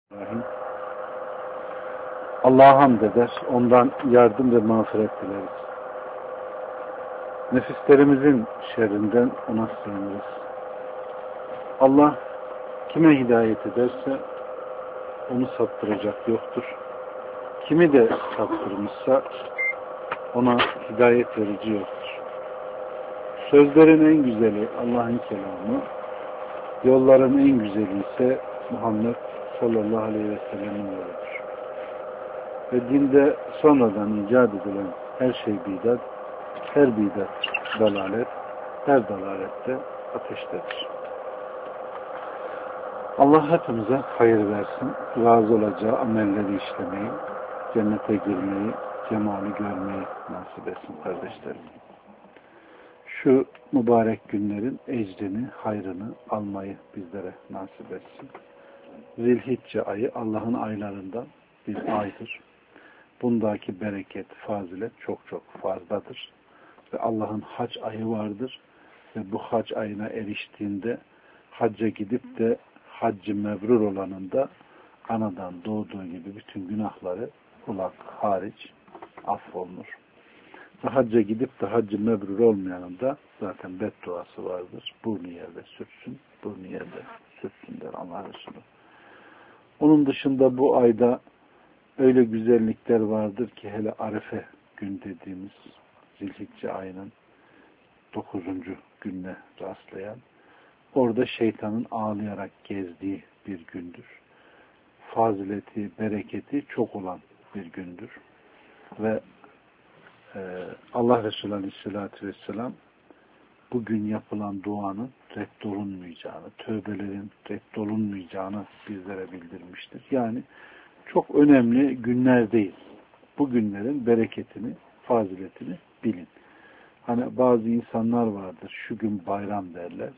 Bismillahirrahmanirrahim. Allah'a hamd eder, ondan yardım ve mağfiret dileriz. Nefislerimizin şerrinden ona sığınırız. Allah kime hidayet ederse onu saptıracak yoktur. Kimi de saptırmışsa ona hidayet verici yoktur. Sözlerin en güzeli Allah'ın kelamı, yolların en güzeli ise Muhammed sallallahu aleyhi ve sellem'in yoludur. Ve dinde sonradan icat edilen her şey bidat, her bidat dalalet, her dalalette ateştedir. Allah hepimize hayır versin, razı olacağı amelleri işlemeyi, cennete girmeyi, cemali görmeyi nasip etsin kardeşlerim. Şu mübarek günlerin ecrini, hayrını almayı bizlere nasip etsin. Zilhicce ayı Allah'ın aylarından bir aydır. Bundaki bereket, fazilet çok çok fazladır. Ve Allah'ın hac ayı vardır. Ve bu hac ayına eriştiğinde hacca gidip de haccı mebrur olanın da anadan doğduğu gibi bütün günahları kulak hariç affolunur. Ve hacca gidip de haccı mebrur olmayanın da zaten bedduası vardır. Burnu yerde sürtsün, burnu yerde sürtsün der Allah Resulü. Onun dışında bu ayda öyle güzellikler vardır ki hele Arefe gün dediğimiz Zilhicce ayının 9. gününe rastlayan, orada şeytanın ağlayarak gezdiği bir gündür. Fazileti, bereketi çok olan bir gündür. Ve Allah Resulü Aleyhisselatü Vesselam bugün yapılan duanın reddolunmayacağını, tövbelerin reddolunmayacağını bizlere bildirmiştir. Yani çok önemli günlerdeyiz. Bu günlerin bereketini, faziletini bilin. Hani bazı insanlar vardır, şu gün bayram derler,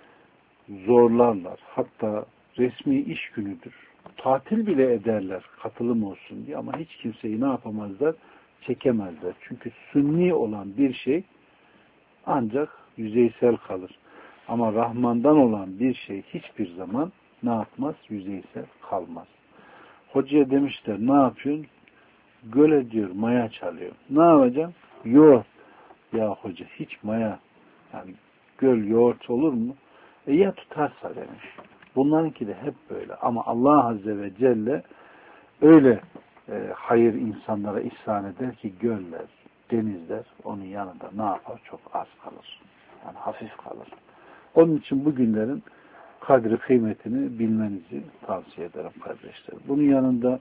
zorlarlar. Hatta resmi iş günüdür. Tatil bile ederler, katılım olsun diye, ama hiç kimseyi ne yapamazlar? Çekemezler. Çünkü sünni olan bir şey ancak yüzeysel kalır. Ama Rahman'dan olan bir şey hiçbir zaman ne yapmaz? Yüzeysel kalmaz. Hocaya demişler, ne yapıyorsun? Göle diyor, maya çalıyor. Ne yapacağım? Yoğurt. Ya hoca, hiç maya, yani göl yoğurt olur mu? Ya tutarsa demiş. Bunlarınki de hep böyle. Ama Allah Azze ve Celle öyle hayır insanlara ihsan eder ki göller, denizler onun yanında ne yapar? Çok az kalır. Yani hafif kalır. Onun için bu günlerin kadri kıymetini bilmenizi tavsiye ederim kardeşler. Bunun yanında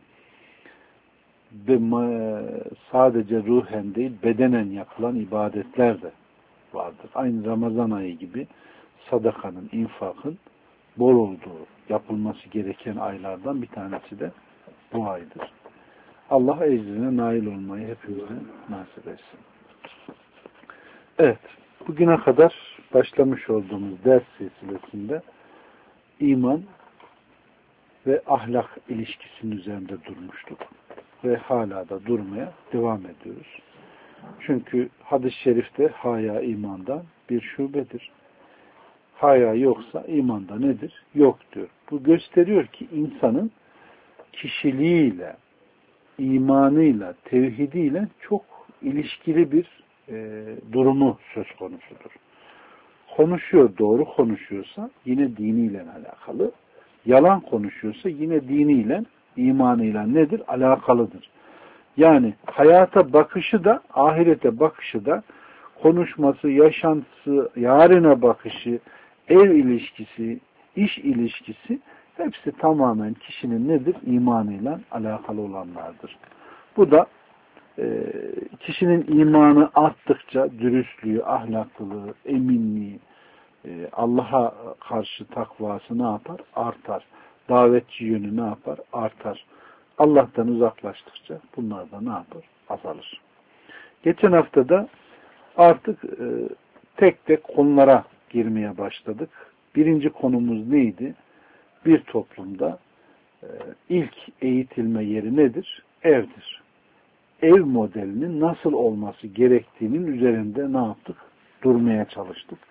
sadece ruhen değil, bedenen yapılan ibadetler de vardır. Aynı Ramazan ayı gibi sadakanın, infakın bol olduğu, yapılması gereken aylardan bir tanesi de bu aydır. Allah ecrine nail olmayı hepimize nasip etsin. Evet, bugüne kadar başlamış olduğumuz ders silsilesinde iman ve ahlak ilişkisinin üzerinde durmuştuk. Ve hala da durmaya devam ediyoruz. Çünkü hadis-i şerifte haya imandan bir şubedir. Haya yoksa imanda nedir? Yok diyor. Bu gösteriyor ki insanın kişiliğiyle, imanıyla, tevhidiyle çok ilişkili bir durumu söz konusudur. Konuşuyor, doğru konuşuyorsa yine diniyle alakalı. Yalan konuşuyorsa yine diniyle, imanıyla nedir? Alakalıdır. Yani hayata bakışı da, ahirete bakışı da, konuşması, yaşantısı, yarına bakışı, ev ilişkisi, iş ilişkisi hepsi tamamen kişinin nedir? İmanıyla alakalı olanlardır. Bu da kişinin imanı arttıkça dürüstlüğü, ahlaklılığı, eminliği, Allah'a karşı takvası ne yapar? Artar. Davetçi yönü ne yapar? Artar. Allah'tan uzaklaştıkça bunlar da ne yapar? Azalır. Geçen hafta da artık tek tek konulara girmeye başladık. Birinci konumuz neydi? Bir toplumda ilk eğitilme yeri nedir? Evdir. Ev modelinin nasıl olması gerektiğinin üzerinde ne yaptık? Durmaya çalıştık.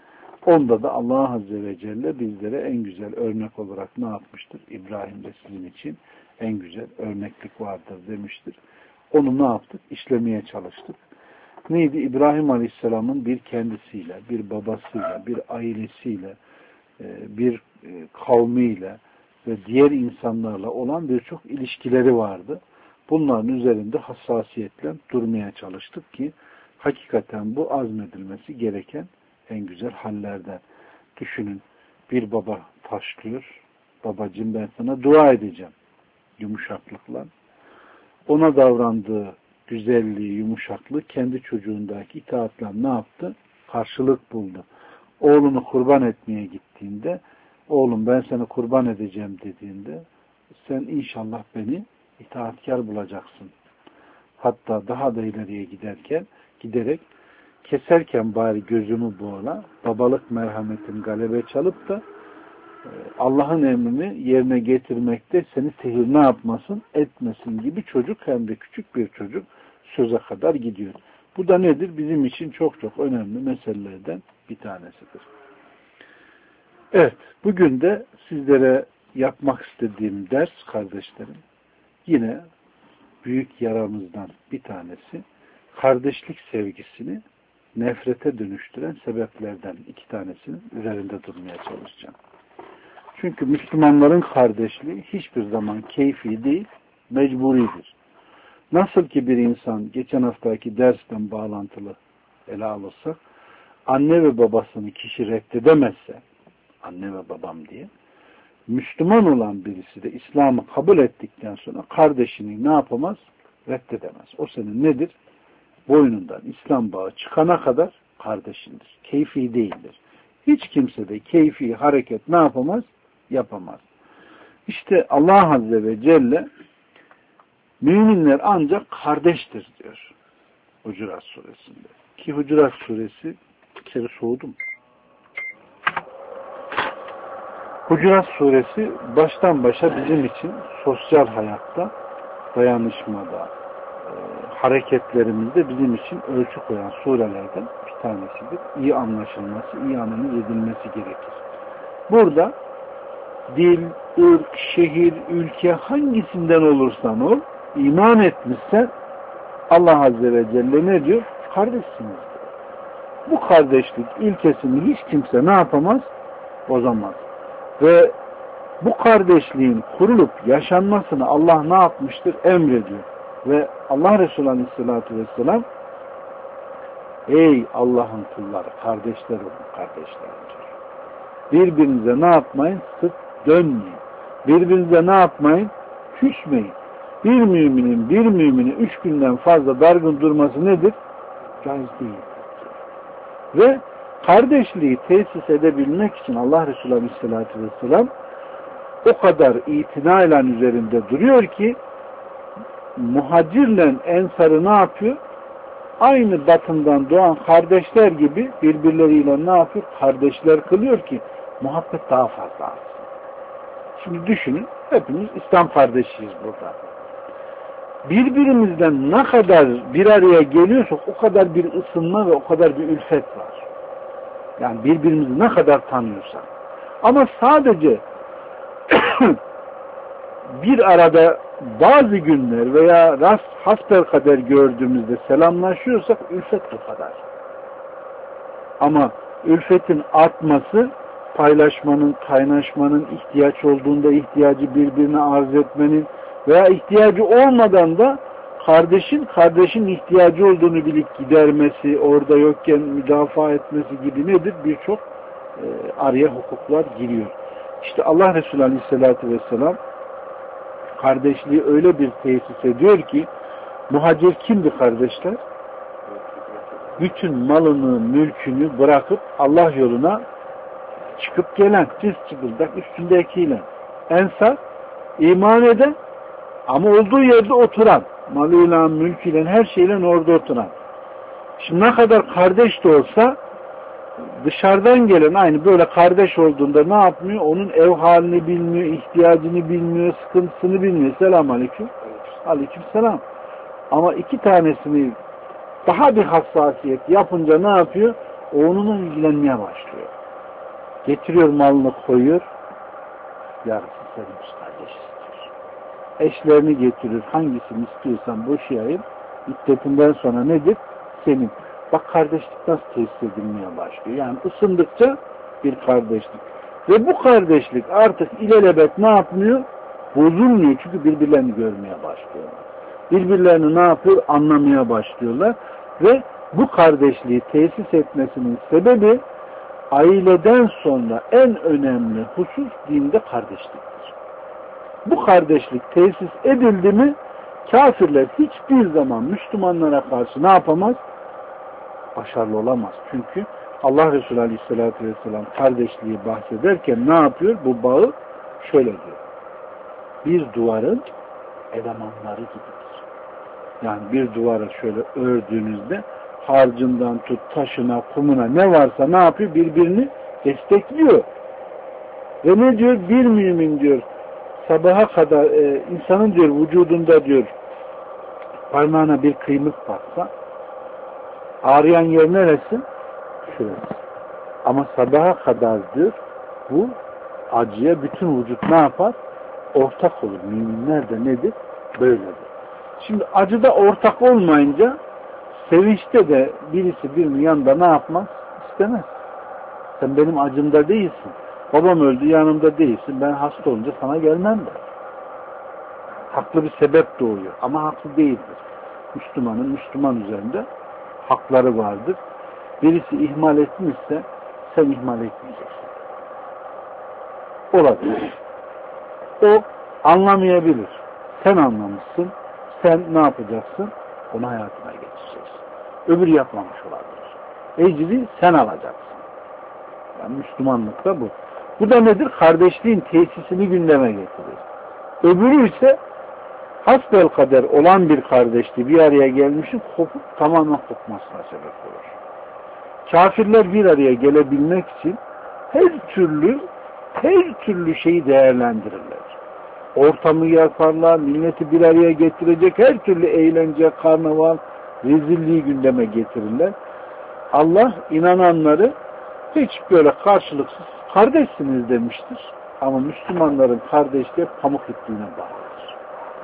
Onda da Allah Azze ve Celle bizlere en güzel örnek olarak ne yapmıştır? İbrahim'de sizin için en güzel örneklik vardır demiştir. Onu ne yaptık? İşlemeye çalıştık. Neydi? İbrahim Aleyhisselam'ın bir kendisiyle, bir babasıyla, bir ailesiyle, bir kavmiyle ve diğer insanlarla olan birçok ilişkileri vardı. Bunların üzerinde hassasiyetle durmaya çalıştık ki hakikaten bu azmedilmesi gereken en güzel hallerden. Düşünün, bir baba taşlıyor. Babacığım ben sana dua edeceğim. Yumuşaklıkla. Ona davrandığı güzelliği, yumuşaklığı kendi çocuğundaki itaatla ne yaptı? Karşılık buldu. Oğlunu kurban etmeye gittiğinde, oğlum ben seni kurban edeceğim dediğinde, sen inşallah beni itaatkar bulacaksın. Hatta daha da ileriye giderek keserken bari gözümü boğla, babalık merhametin galebe çalıp da Allah'ın emrini yerine getirmekte seni tehir ne yapmasın, etmesin gibi çocuk, hem de küçük bir çocuk söze kadar gidiyor. Bu da nedir? Bizim için çok çok önemli meselelerden bir tanesidir. Evet, bugün de sizlere yapmak istediğim ders kardeşlerim, yine büyük yaramızdan bir tanesi, kardeşlik sevgisini nefrete dönüştüren sebeplerden iki tanesinin üzerinde durmaya çalışacağım. Çünkü Müslümanların kardeşliği hiçbir zaman keyfi değil, mecburidir. Nasıl ki bir insan, geçen haftaki dersten bağlantılı ele alırsak, anne ve babasını kişi reddedemezse, anne ve babam diye, Müslüman olan birisi de İslam'ı kabul ettikten sonra kardeşini ne yapamaz? Reddedemez. O senin nedir? Boynundan İslam bağı çıkana kadar kardeşindir. Keyfi değildir. Hiç kimse de keyfi hareket ne yapamaz? Yapamaz. İşte Allah Azze ve Celle müminler ancak kardeştir diyor Hucurat Suresinde. Ki Hucurat Suresi bir kere soğudum. Hucurat Suresi baştan başa bizim için sosyal hayatta, dayanışmada, hareketlerimizde bizim için ölçü koyan surelerden bir tanesidir. İyi anlaşılması, iyi analiz edilmesi gerekir. Burada dil, ırk, şehir, ülke hangisinden olursan ol, iman etmişsen Allah Azze ve Celle ne diyor? Kardeşsiniz diyor. Bu kardeşlik ilkesini hiç kimse ne yapamaz? Bozamaz. Ve bu kardeşliğin kurulup yaşanmasını Allah ne yapmıştır? Emrediyor. Ve Allah Resulü Aleyhisselatü Vesselam, ey Allah'ın kulları, kardeşler olun, kardeşler diyor. Birbirinize ne yapmayın? Sık dönmeyin. Birbirinize ne yapmayın? Küsmeyin. Bir mümini 3 günden fazla dargın durması nedir? Caiz değil. Ve kardeşliği tesis edebilmek için Allah Resulü Aleyhisselatü Vesselam o kadar itinayla üzerinde duruyor ki muhacirle ensarı ne yapıyor? Aynı batından doğan kardeşler gibi birbirleriyle ne yapıyor? Kardeşler kılıyor ki muhabbet daha fazla artsın. Şimdi düşünün, hepimiz İslam kardeşiyiz burada. Birbirimizden ne kadar bir araya geliyorsak o kadar bir ısınma ve o kadar bir ülfet var. Yani birbirimizi ne kadar tanıyorsak. Ama sadece bir arada bazı günler veya hasbelkader gördüğümüzde selamlaşıyorsak ülfet bu kadar. Ama ülfetin artması, paylaşmanın, kaynaşmanın, ihtiyaç olduğunda ihtiyacı birbirine arz etmenin veya ihtiyacı olmadan da kardeşin ihtiyacı olduğunu bilip gidermesi, orada yokken müdafaa etmesi gibi nedir? Birçok araya hukuklar giriyor. İşte Allah Resulü Aleyhisselatü Vesselam kardeşliği öyle bir tesis ediyor ki, muhacir kimdi kardeşler? Bütün malını, mülkünü bırakıp Allah yoluna çıkıp gelen, çıkıldak üstündekiyle. Ensar, iman eden ama olduğu yerde oturan, malıyla, mülküyle, her şeyle orada oturan. Şimdi ne kadar kardeş de olsa dışarıdan gelen aynı böyle kardeş olduğunda ne yapmıyor? Onun ev halini bilmiyor, ihtiyacını bilmiyor, sıkıntısını bilmiyor. Selamun aleyküm. Aleyküm selam. Ama iki tanesini daha bir hassasiyet yapınca ne yapıyor? O onunla ilgilenmeye başlıyor. Getiriyor malını koyuyor. Yarısı seninmiş kardeş istiyor. Eşlerini getirir. Hangisini istiyorsan boşayayım. İddetinden sonra nedir? Senin. Bak kardeşlik nasıl tesis edilmeye başlıyor. Yani ısındıkça bir kardeşlik. Ve bu kardeşlik artık ilelebet ne yapmıyor? Bozulmuyor. Çünkü birbirlerini görmeye başlıyorlar. Birbirlerini ne yapıyor? Anlamaya başlıyorlar. Ve bu kardeşliği tesis etmesinin sebebi aileden sonra en önemli husus dinde kardeşliktir. Bu kardeşlik tesis edildi mi kafirler hiçbir zaman Müslümanlara karşı ne yapamaz? Başarılı olamaz. Çünkü Allah Resulü Aleyhisselatü Vesselam kardeşliği bahsederken ne yapıyor? Bu bağı şöyle diyor. Bir duvarın elemanları gibidir. Yani bir duvarı şöyle ördüğünüzde harcından tut, taşına, kumuna ne varsa ne yapıyor? Birbirini destekliyor. Ve ne diyor? Bir mümin diyor sabaha kadar insanın diyor vücudunda diyor parmağına bir kıymık baksa ağrıyan yer neresi? Şurası. Ama sabaha kadar diyor bu acıya bütün vücut ne yapar? Ortak olur. Müminler de nedir? Böyledir. Şimdi acıda ortak olmayınca sevinçte de birisi birinin yanında ne yapmaz? İstemez. Sen benim acımda değilsin. Babam öldü yanımda değilsin. Ben hasta olunca sana gelmem der. Haklı bir sebep doğuyor. Ama haklı değildir. Müslümanın Müslüman üzerinde hakları vardır. Birisi ihmal etmişse sen ihmal etmeyeceksin. Olabilir. O anlamayabilir. Sen anlamışsın. Sen ne yapacaksın? Onu hayatına geçireceksin. Öbürü yapmamış olabilir. Ecri sen alacaksın. Yani Müslümanlıkta bu. Bu da nedir? Kardeşliğin tesisini gündeme getirir. Öbürü ise hasbelkader olan bir kardeşliği bir araya gelmişin kopup tamamen kopmasına sebep olur. Kafirler bir araya gelebilmek için her türlü şeyi değerlendirirler. Ortamı yaparlar, milleti bir araya getirecek her türlü eğlence, karnaval, rezilliği gündeme getirirler. Allah inananları hiç böyle karşılıksız kardeşsiniz demiştir. Ama Müslümanların kardeşliği pamuk ipliğine bağlıdır.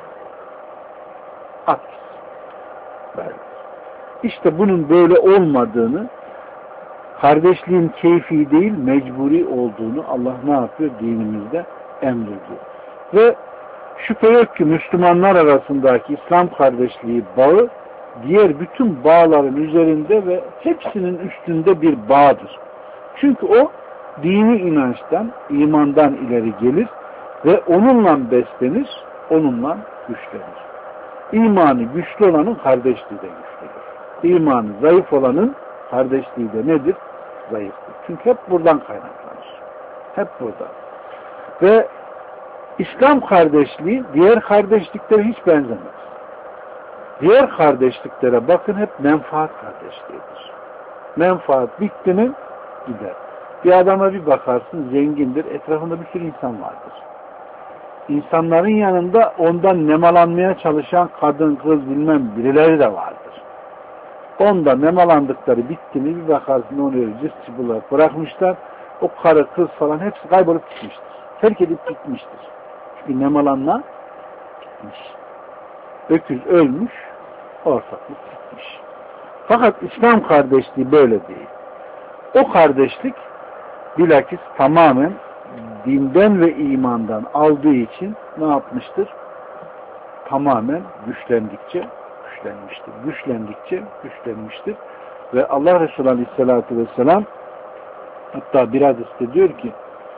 Aks. Böyle. İşte bunun böyle olmadığını, kardeşliğin keyfi değil, mecburi olduğunu Allah ne yapıyor? Dinimizde emrediyor. Ve şüphe yok ki Müslümanlar arasındaki İslam kardeşliği bağı diğer bütün bağların üzerinde ve hepsinin üstünde bir bağdır. Çünkü o dini inançtan, imandan ileri gelir ve onunla beslenir, onunla güçlenir. İmanı güçlü olanın kardeşliği de güçlüdür. İmanı zayıf olanın kardeşliği de nedir? Zayıftır. Çünkü hep buradan kaynaklanır. Hep burada. Ve İslam kardeşliği diğer kardeşliklere hiç benzemez. Diğer kardeşliklere bakın hep menfaat kardeşliğidir. Menfaat bitti mi gider. Bir adama bir bakarsın zengindir, etrafında bir sürü insan vardır. İnsanların yanında ondan nemalanmaya çalışan kadın, kız bilmem birileri de vardır. Onda nemalandıkları bitti mi bir bakarsın onu öyle cıs bırakmışlar. O karı, kız falan hepsi kaybolup gitmiştir. Terk edip gitmiştir. Çünkü nemalanma gitmiş. Öküz ölmüş, ortaklık gitmiş. Fakat İslam kardeşliği böyle değil. O kardeşlik bilakis tamamen dinden ve imandan aldığı için ne yapmıştır? Tamamen güçlendikçe güçlenmiştir. Güçlendikçe güçlenmiştir. Ve Allah Resulü Aleyhisselatü Vesselam hatta bir hadiste diyor ki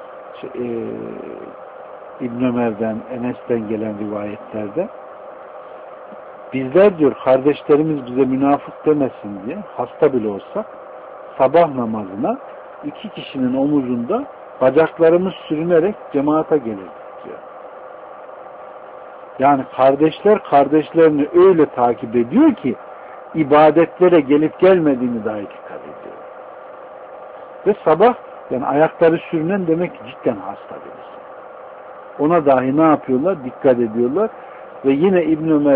İbn Ömer'den, Enes'ten gelen rivayetlerde bizler diyor kardeşlerimiz bize münafık demesin diye hasta bile olsak sabah namazına 2 kişinin omuzunda bacaklarımız sürünerek cemaate gelirdik diyor. Yani kardeşler kardeşlerini öyle takip ediyor ki ibadetlere gelip gelmediğini dahi dikkat ediyor. Ve sabah yani ayakları sürünen demek ki cidden hasta birisi. Ona dahi ne yapıyorlar? Dikkat ediyorlar. Ve yine İbn Ömer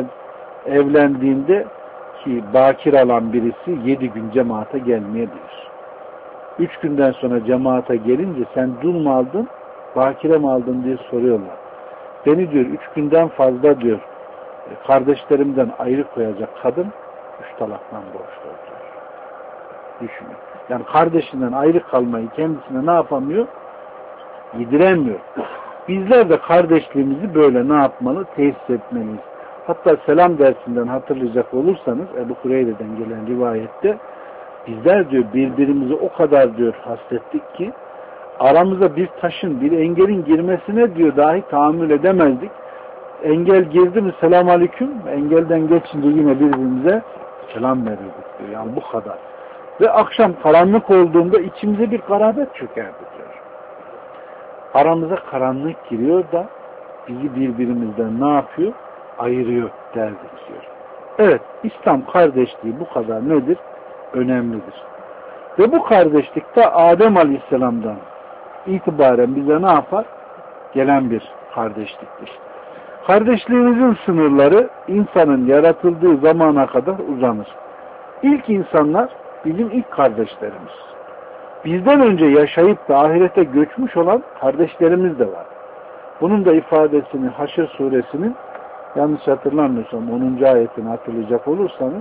evlendiğinde ki bakir alan birisi 7 gün cemaate gelmeyebilir. 3 günden sonra cemaate gelince sen dul mu aldın, bakire mi aldın diye soruyorlar. Beni diyor 3 günden fazla diyor kardeşlerimden ayrı koyacak kadın 3 talaktan borçlu diyor. Düşünün. Yani kardeşinden ayrı kalmayı kendisine ne yapamıyor? Yediremiyor. Bizler de kardeşliğimizi böyle ne yapmalı? Tesis etmeliyiz. Hatta selam dersinden hatırlayacak olursanız Ebu Hureyre'den gelen rivayette bizler diyor birbirimizi o kadar diyor hasrettik ki aramıza bir taşın, bir engelin girmesine diyor dahi tahammül edemezdik. Engel girdi mi selam aleyküm, engelden geçince yine birbirimize selam verirdik diyor. Yani bu kadar. Ve akşam karanlık olduğunda içimize bir garabet çökerdi diyor. Aramıza karanlık giriyor da bizi birbirimizden ne yapıyor? Ayırıyor derdik diyor. Evet, İslam kardeşliği bu kadar nedir? Önemlidir. Ve bu kardeşlikte Adem Aleyhisselam'dan itibaren bize ne yapar? Gelen bir kardeşliktir. Kardeşliğimizin sınırları insanın yaratıldığı zamana kadar uzanır. İlk insanlar bizim ilk kardeşlerimiz. Bizden önce yaşayıp da ahirete göçmüş olan kardeşlerimiz de var. Bunun da ifadesini Haşr suresinin yanlış hatırlamıyorsam 10. ayetini hatırlayacak olursanız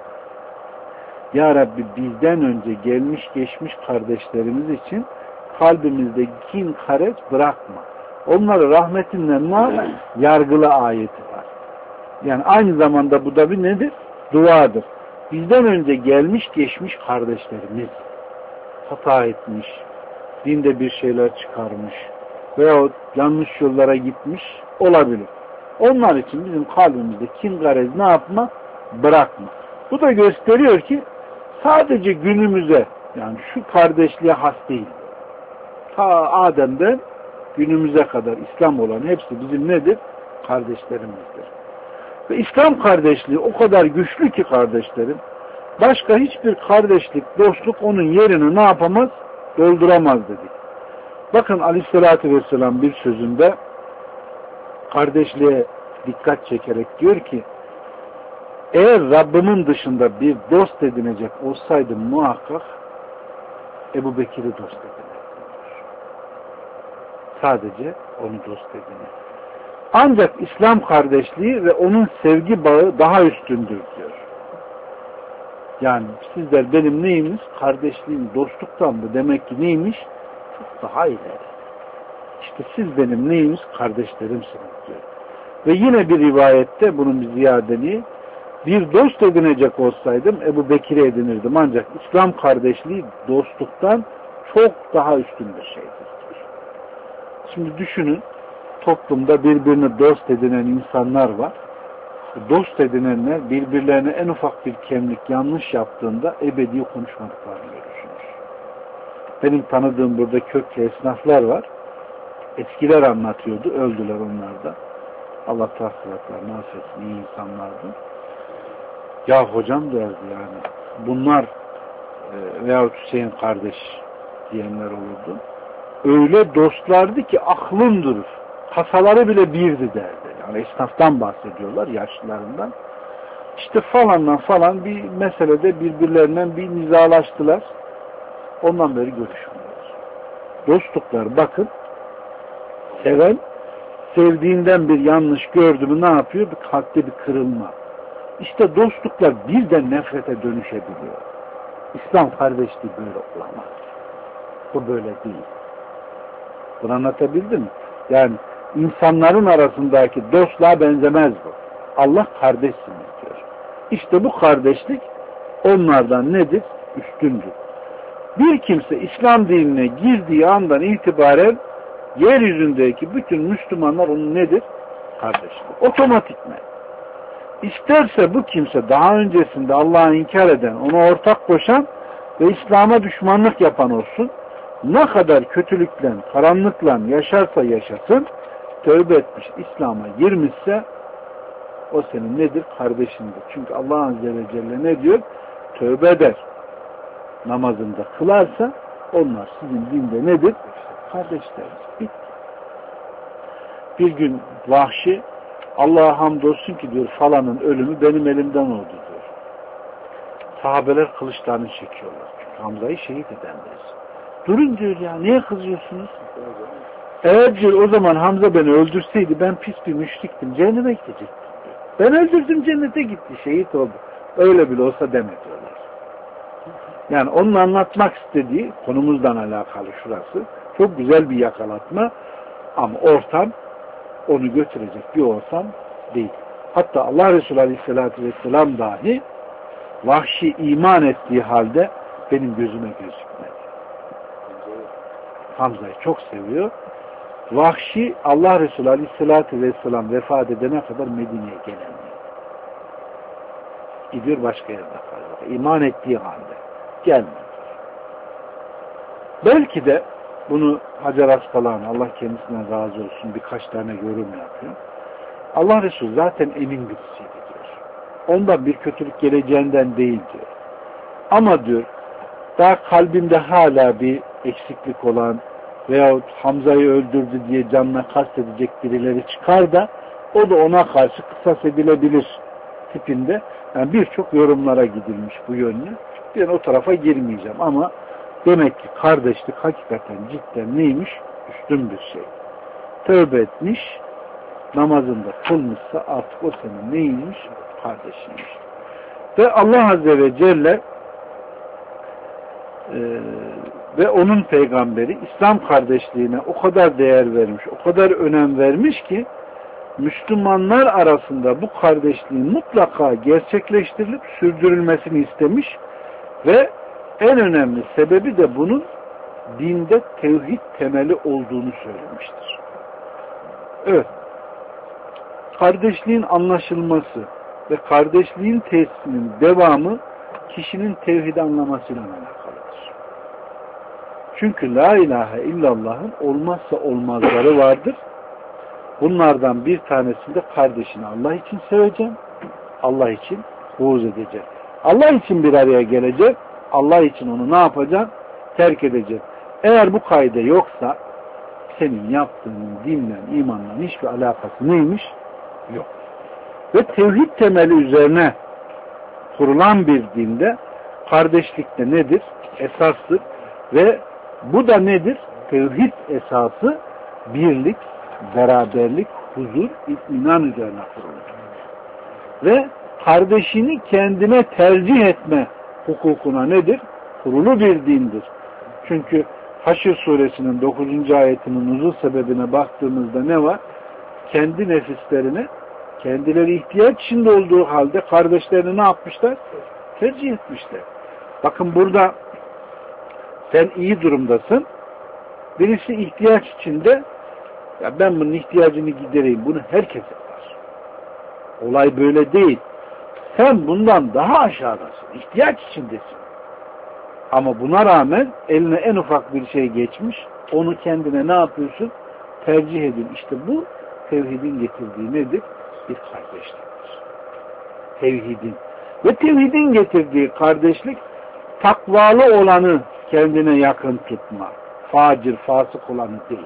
Ya Rabbi bizden önce gelmiş geçmiş kardeşlerimiz için kalbimizde kin karet bırakma. Onları rahmetinden yargıla ayeti var. Yani aynı zamanda bu da bir nedir? Duadır. Bizden önce gelmiş geçmiş kardeşlerimiz hata etmiş, dinde bir şeyler çıkarmış veyahut yanlış yollara gitmiş olabilir. Onlar için bizim kalbimizde kin garez ne yapma? Bırakma. Bu da gösteriyor ki sadece günümüze yani şu kardeşliğe has değil. Ta Adem'den günümüze kadar İslam olan hepsi bizim nedir? Kardeşlerimizdir. Ve İslam kardeşliği o kadar güçlü ki kardeşlerim, başka hiçbir kardeşlik, dostluk onun yerini ne yapamaz? Dolduramaz dedik. Bakın Aleyhisselatü Vesselam bir sözünde kardeşliğe dikkat çekerek diyor ki eğer Rabbimin dışında bir dost edinecek olsaydım muhakkak Ebu Bekir'i dost edinirdim. Sadece onu dost edinir. Ancak İslam kardeşliği ve onun sevgi bağı daha üstündür diyor. Yani sizler benim neyimiz? Kardeşliğim dostluktan mı? Demek ki neymiş? Çok daha ileri. İşte siz benim neyimiz? Kardeşlerimsiniz diyor. Ve yine bir rivayette bunun bir ziyadeliği bir dost edinecek olsaydım Ebu Bekir'i edinirdim. Ancak İslam kardeşliği dostluktan çok daha üstün bir şeydir. Şimdi düşünün toplumda birbirini dost edinen insanlar var. Dost edinenler birbirlerine en ufak bir kemlik yanlış yaptığında ebedi konuşmadıklarını görürsünüz. Benim tanıdığım burada köklü esnaflar var. Eskiler anlatıyordu. Öldüler onlar da. Allah tahsilatlarını affetsin. İyi insanlardı. Ya hocam derdi yani. Bunlar veyahut Hüseyin kardeş diyenler olurdu. Öyle dostlardı ki aklım durur. Kasaları bile birdi derdi. Yani esnaftan bahsediyorlar, yaşlılarından. İşte falanla falan bir meselede birbirlerinden bir nizalaştılar. Ondan beri görüşmüyorlar. Dostluklar bakın seven sevdiğinden bir yanlış gördü mü ne yapıyor? Bir kalpte bir kırılma. İşte dostluklar birden nefrete dönüşebiliyor. İslam kardeşliği böyle olamaz. Bu böyle değil. Bunu anlatabildim mi? Yani insanların arasındaki dostluğa benzemez bu. Allah kardeşsiniz diyor. İşte bu kardeşlik onlardan nedir? Üstündür. Bir kimse İslam dinine girdiği andan itibaren yeryüzündeki bütün Müslümanlar onun nedir? Kardeşlik. Otomatikmen. İsterse bu kimse daha öncesinde Allah'ı inkar eden, ona ortak koşan ve İslam'a düşmanlık yapan olsun, ne kadar kötülükle, karanlıkla yaşarsa yaşasın, tövbe etmiş, İslam'a girmişse o senin nedir? Kardeşindir. Çünkü Allah Azze ve Celle ne diyor? Tövbe eder. Namazında kılarsa onlar sizin dinde nedir? Kardeşleriniz. Bitti. Bir gün Vahşi Allah'a hamdolsun ki diyor falanın ölümü benim elimden oldu diyor. Sahabeler kılıçlarını çekiyorlar. Çünkü Hamza'yı şehit edenler. Durun diyor ya, niye kızıyorsunuz? Eğer diyor o zaman Hamza beni öldürseydi ben pis bir müşriktim, cehenneme gidecektim diyor. Ben öldürdüm, cennete gitti, şehit oldu. Öyle bile olsa deme diyorlar. Yani onun anlatmak istediği konumuzdan alakalı şurası. Çok güzel bir yakalatma ama ortam onu götürecek bir ortam değil. Hatta Allah Resulü Aleyhisselatü Vesselam dahi Vahşi iman ettiği halde benim gözüme gözükmedi. Hamza'yı çok seviyor. Vahşi Allah Resulü Aleyhisselatü Vesselam vefat edene kadar Medine'ye gelemiyor. Gidiyor başka yerde kalıyor. İman ettiği halde gelmedi. Belki de bunu Hacer Askalani, Allah kendisinden razı olsun, birkaç tane yorum yapıyor. Allah Resulü zaten emin birisiydi diyor. Ondan bir kötülük geleceğinden değil diyor. Ama diyor daha kalbimde hala bir eksiklik olan veyahut Hamza'yı öldürdü diye canına kastedecek birileri çıkar da o da ona karşı kısas edilebilir tipinde. Yani birçok yorumlara gidilmiş bu yönlü. Ben o tarafa girmeyeceğim ama demek ki kardeşlik hakikaten cidden neymiş? Üstün bir şey. Tövbe etmiş, namazında kılmışsa artık o senin neymiş? Kardeşiymiş. Ve Allah Azze ve Celle ve onun peygamberi İslam kardeşliğine o kadar değer vermiş, o kadar önem vermiş ki Müslümanlar arasında bu kardeşliğin mutlaka gerçekleştirilip sürdürülmesini istemiş ve en önemli sebebi de bunun dinde tevhid temeli olduğunu söylemiştir. Evet. Kardeşliğin anlaşılması ve kardeşliğin tesisinin devamı kişinin tevhidi anlamasıyla alakalıdır. Çünkü la ilahe illallah'ın olmazsa olmazları vardır. Bunlardan bir tanesinde kardeşini Allah için seveceksin, Allah için buğz edeceksin. Allah için bir araya gelecek, Allah için onu ne yapacaksın? Terk edeceksin. Eğer bu kaide yoksa senin yaptığının dinle, imanla hiçbir alakası neymiş? Yok. Ve tevhid temeli üzerine kurulan bir dinde kardeşlik de nedir? Esastır. Ve bu da nedir? Tevhid esası birlik, beraberlik, huzur, itminan üzerine kurulur. Ve kardeşini kendine tercih etme hukukuna nedir? Kurulu bir dindir. Çünkü Haşr suresinin 9. ayetinin nuzul sebebine baktığımızda ne var? Kendi nefislerine, kendileri ihtiyaç içinde olduğu halde kardeşlerini ne yapmışlar? Tercih etmişler. Bakın burada sen iyi durumdasın. Birisi ihtiyaç içinde, ya ben bunun ihtiyacını gidereyim. Bunu herkes yapar. Olay böyle değil. Sen bundan daha aşağıdasın. İhtiyaç içindesin. Ama buna rağmen eline en ufak bir şey geçmiş. Onu kendine ne yapıyorsun? Tercih edin. İşte bu tevhidin getirdiği nedir? Bir kardeşliktir. Tevhidin. Ve tevhidin getirdiği kardeşlik takvalı olanı kendine yakın tutma. Facir, fasık olanı değil.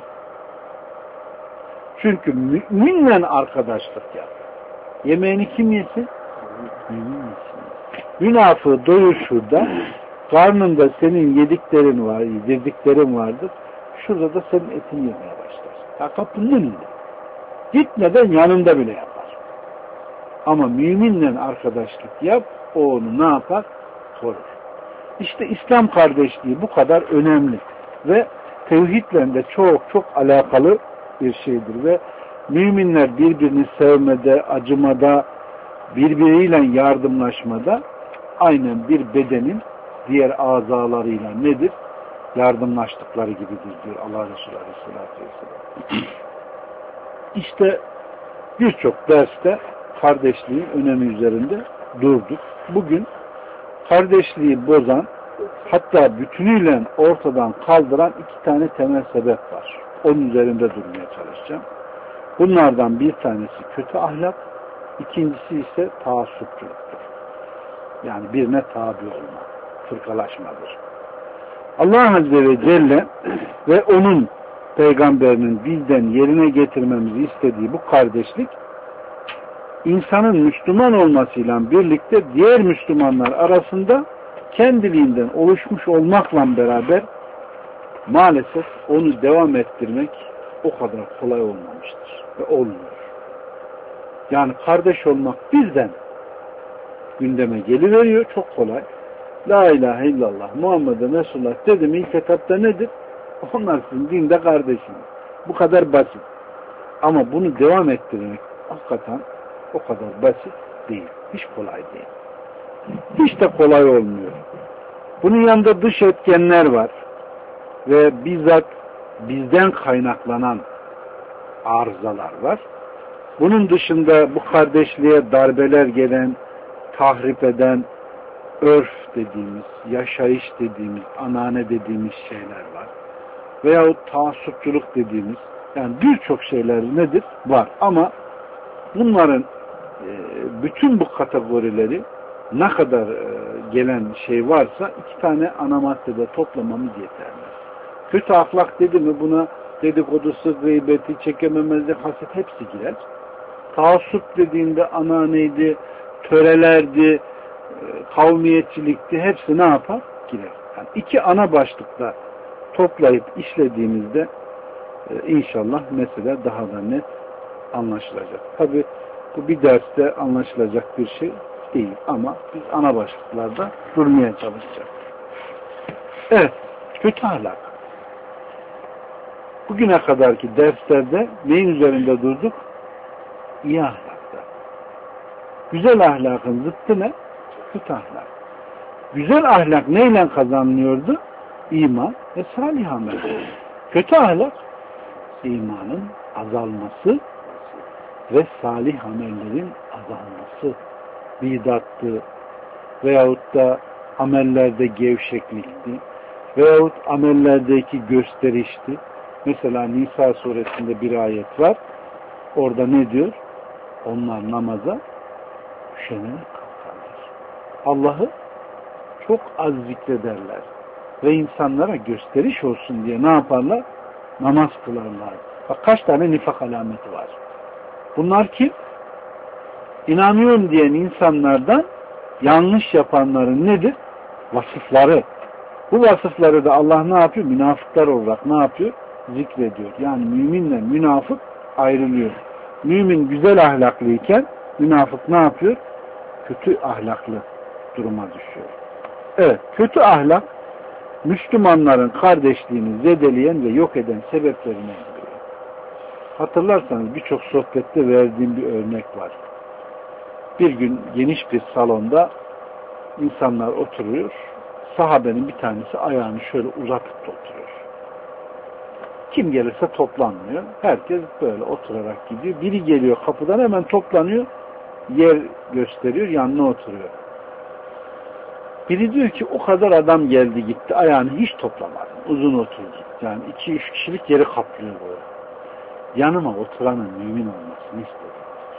Çünkü müminle arkadaşlık yap. Yemeğini kim yesin? Mümin yesin. Münafığı doyur şurada. Karnında senin yediklerin var, yedirdiklerin vardır. Şurada da senin etini yemeye başlar. Ya kapının önünde. Gitmeden yanında bile yapar. Ama müminle arkadaşlık yap, o onu ne yapar? Korur. İşte İslam kardeşliği bu kadar önemli ve tevhidle de çok çok alakalı bir şeydir ve müminler birbirini sevmede, acımada, birbiriyle yardımlaşmada aynen bir bedenin diğer azalarıyla nedir? Yardımlaştıkları gibidir diyor Allah Resulü Aleyhisselatü Vesselam. İşte birçok derste kardeşliğin önemi üzerinde durduk. Bugün kardeşliği bozan, hatta bütünüyle ortadan kaldıran iki tane temel sebep var. Onun üzerinde durmaya çalışacağım. Bunlardan bir tanesi kötü ahlak, ikincisi ise taassupçuluktur. Yani birine tabi olma, fırkalaşmadır. Allah Azze ve Celle ve onun peygamberinin bizden yerine getirmemizi istediği bu kardeşlik, insanın Müslüman olmasıyla birlikte diğer Müslümanlar arasında kendiliğinden oluşmuş olmakla beraber maalesef onu devam ettirmek o kadar kolay olmamıştır ve olmuyor. Yani kardeş olmak birden gündeme geliveriyor, çok kolay. La ilahe illallah Muhammed'e Resulullah dedi mi ilk etapta nedir? Onlar sizin dinde kardeşiniz. Bu kadar basit. Ama bunu devam ettirmek hakikaten o kadar basit değil. Hiç kolay değil. Hiç de kolay olmuyor. Bunun yanında dış etkenler var. Ve bizzat bizden kaynaklanan arızalar var. Bunun dışında bu kardeşliğe darbeler gelen, tahrip eden, örf dediğimiz, yaşayış dediğimiz, anane dediğimiz şeyler var. Veyahut taassupçuluk dediğimiz, yani birçok şeyler nedir? Var. Ama bunların bütün bu kategorileri ne kadar gelen şey varsa 2 tane ana maddede toplamamız yeterli. Kötü ahlak dedi mi buna dedikodusu, gıybeti, çekememezlik, haset hepsi girer. Taassup dediğinde ananeydi, törelerdi, kavmiyetçilikti, hepsi ne yapar? Girer. Yani 2 ana başlıkta toplayıp işlediğimizde inşallah mesele daha da net anlaşılacak. Tabi bu bir derste anlaşılacak bir şey değil ama biz ana başlıklarda durmaya çalışacağız. Evet, kötü ahlak. Bugüne kadarki derslerde neyin üzerinde durduk? İyi ahlakta. Güzel ahlakın zıttı ne? Kötü ahlak. Güzel ahlak neyle kazanılıyordu? İman ve salih amel. Kötü ahlak imanın azalması ve salih amellerin azalması. Bidattı veyahut da amellerde gevşeklikti veyahut amellerdeki gösterişti. Mesela Nisa suresinde bir ayet var. Orada ne diyor? Onlar namaza üşenerek kalkarlar. Allah'ı çok az zikrederler. Ve insanlara gösteriş olsun diye ne yaparlar? Namaz kılarlar. Bak kaç tane nifak alameti var. Bunlar kim? İnanıyorum diyen insanlardan yanlış yapanların nedir? Vasıfları. Bu vasıfları da Allah ne yapıyor? Münafıklar olarak ne yapıyor? Zikrediyor. Yani müminle münafık ayrılıyor. Mümin güzel ahlaklıyken münafık ne yapıyor? Kötü ahlaklı duruma düşüyor. Evet, kötü ahlak Müslümanların kardeşliğini zedeleyen ve yok eden sebeplerine giriyor. Hatırlarsanız birçok sohbette verdiğim bir örnek var. Bir gün geniş bir salonda insanlar oturuyor. Sahabenin bir tanesi ayağını şöyle uzatıp da oturuyor. Kim gelirse toplanmıyor. Herkes böyle oturarak gidiyor. Biri geliyor kapıdan hemen toplanıyor. Yer gösteriyor, yanına oturuyor. Biri diyor ki o kadar adam geldi gitti. Ayağını hiç toplamadı. Uzun oturdu. Yani 2-3 kişilik yeri kaplıyor böyle. Yanıma oturanın mümin olmasını istedim.